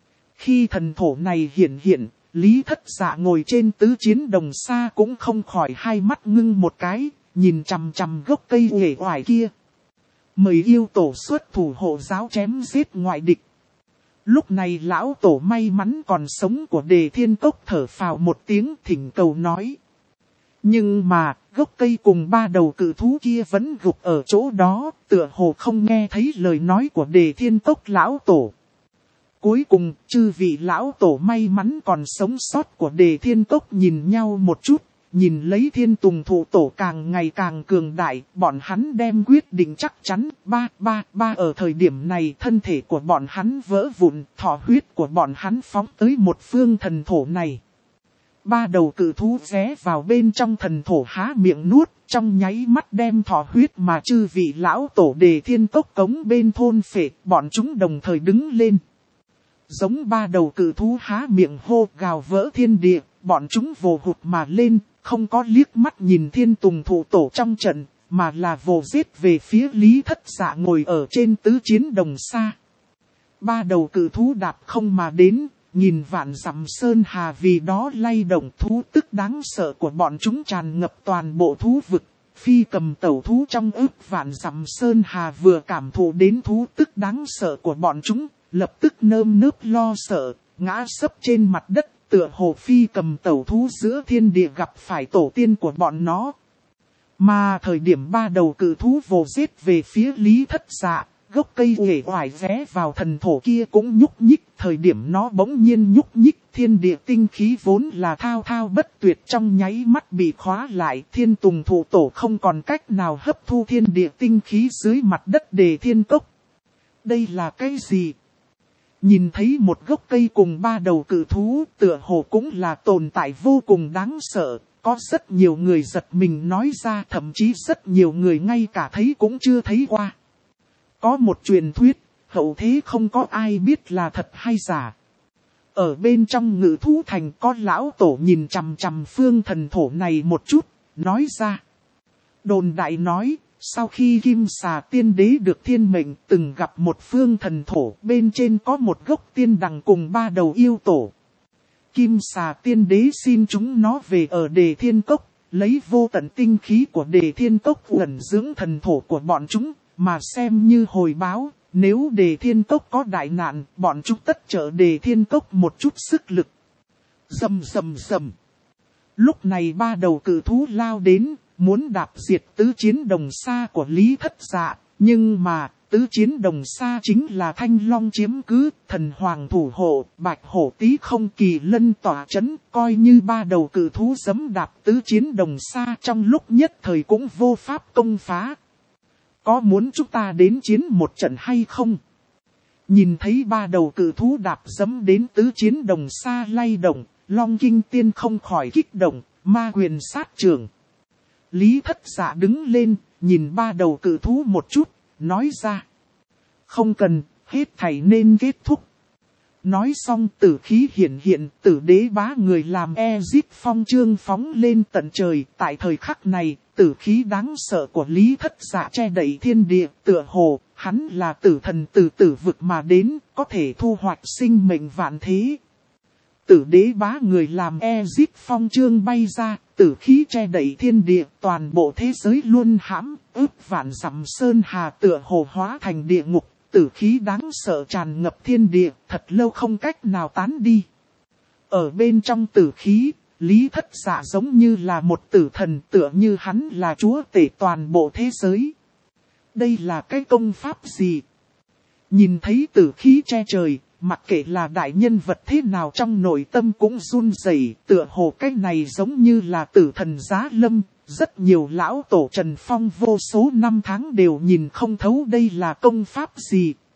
Khi thần thổ này hiện, Lý Thất Dạ ngồi trên tứ chiến đồng xa cũng không khỏi hai mắt ngưng một cái, nhìn chằm chằm gốc cây uể oải kia. Mời yêu tổ xuất thủ hộ giáo chém giết ngoại địch. Lúc này lão tổ may mắn còn sống của Đề Thiên Cốc thở phào một tiếng thỉnh cầu nói. Nhưng mà, gốc cây cùng 3 đầu cự thú kia vẫn gục ở chỗ đó, tựa hồ không nghe thấy lời nói của Đề Thiên Cốc lão tổ. Cuối cùng, chư vị lão tổ may mắn còn sống sót của Đề Thiên Cốc nhìn nhau một chút, nhìn lấy thiên tùng thụ tổ càng ngày càng cường đại, bọn hắn đem quyết định chắc chắn, ba ở thời điểm này thân thể của bọn hắn vỡ vụn, thọ huyết của bọn hắn phóng tới một phương thần thổ này. 3 đầu cự thú ghé vào bên trong thần thổ há miệng nuốt, trong nháy mắt đem thọ huyết mà chư vị lão tổ Đề Thiên Cốc cống bên thôn phệ, bọn chúng đồng thời đứng lên. Giống 3 đầu cự thú há miệng hô gào vỡ thiên địa, bọn chúng vồ hụt mà lên, không có liếc mắt nhìn thiên tùng thụ tổ trong trận, mà là vồ giết về phía Lý Thất Dạ ngồi ở trên tứ chiến đồng xa. 3 đầu cự thú đạp không mà đến, nhìn vạn dặm sơn hà vì đó lay động, thú tức đáng sợ của bọn chúng tràn ngập toàn bộ thú vực. Phi cầm tẩu thú trong ức vạn dặm sơn hà vừa cảm thụ đến thú tức đáng sợ của bọn chúng, lập tức nơm nớp lo sợ, ngã sấp trên mặt đất, tựa hồ phi cầm tẩu thú giữa thiên địa gặp phải tổ tiên của bọn nó. Mà thời điểm 3 đầu cự thú vồ giết về phía Lý Thất Dạ, gốc cây uể oải ghé vào thần thổ kia cũng nhúc nhích, thời điểm nó bỗng nhiên nhúc nhích, thiên địa tinh khí vốn là thao thao bất tuyệt trong nháy mắt bị khóa lại, thiên tùng thụ tổ không còn cách nào hấp thu thiên địa tinh khí dưới mặt đất Đề Thiên Cốc. Đây là cái gì? Nhìn thấy một gốc cây cùng 3 đầu cự thú, tựa hồ cũng là tồn tại vô cùng đáng sợ, có rất nhiều người giật mình nói ra, thậm chí rất nhiều người ngay cả thấy cũng chưa thấy qua. Có một truyền thuyết, hậu thế không có ai biết là thật hay giả. Ở bên trong Ngự Thú Thành có lão tổ nhìn chằm chằm phương thần thổ này một chút, nói ra. Đồn đại nói, sau khi Kim Xà Tiên Đế được thiên mệnh từng gặp một phương thần thổ, bên trên có một gốc tiên đằng cùng 3 đầu yêu tổ. Kim Xà Tiên Đế xin chúng nó về ở Đề Thiên Cốc, lấy vô tận tinh khí của Đề Thiên Cốc ẩn dưỡng thần thổ của bọn chúng, mà xem như hồi báo. Nếu Đề Thiên Cốc có đại nạn, bọn chúng tất trợ Đề Thiên Cốc một chút sức lực. Rầm rầm rầm. Lúc này 3 đầu cự thú lao đến, muốn đạp diệt tứ chiến đồng xa của Lý Thất Dạ. Nhưng mà, tứ chiến đồng xa chính là Thanh Long chiếm cứ, thần hoàng thủ hộ, Bạch Hổ Tí Không Kỳ Lân tỏa chấn. Coi như 3 đầu cự thú giẫm đạp tứ chiến đồng xa trong lúc nhất thời cũng vô pháp công phá. Có muốn chúng ta đến chiến một trận hay không? Nhìn thấy 3 đầu cự thú đạp giẫm đến tứ chiến đồng xa lay động, Long Kinh Tiên không khỏi kích động, ma quyền sát trường. Lý Thất Dạ đứng lên, nhìn 3 đầu cự thú một chút, nói ra. Không cần, hết thảy nên kết thúc. Nói xong tử khí hiện, tử đế bá người làm Ezit phong chương phóng lên tận trời. Tại thời khắc này, tử khí đáng sợ của Lý Thất Dạ che đậy thiên địa, tựa hồ, hắn là tử thần từ tử vực mà đến, có thể thu hoạch sinh mệnh vạn thế. Tử đế bá người làm Ezit phong chương bay ra, tử khí che đậy thiên địa, toàn bộ thế giới luôn hãm, ước vạn dặm sơn hà tựa hồ hóa thành địa ngục. Tử khí đáng sợ tràn ngập thiên địa, thật lâu không cách nào tán đi. Ở bên trong tử khí, Lý Thất Dạ giống như là một tử thần, tựa như hắn là chúa tể toàn bộ thế giới. Đây là cái công pháp gì? Nhìn thấy tử khí che trời, mặc kệ là đại nhân vật thế nào trong nội tâm cũng run rẩy, tựa hồ cái này giống như là tử thần giá lâm. Rất nhiều lão tổ Trần Phong vô số năm tháng đều nhìn không thấu đây là công pháp gì.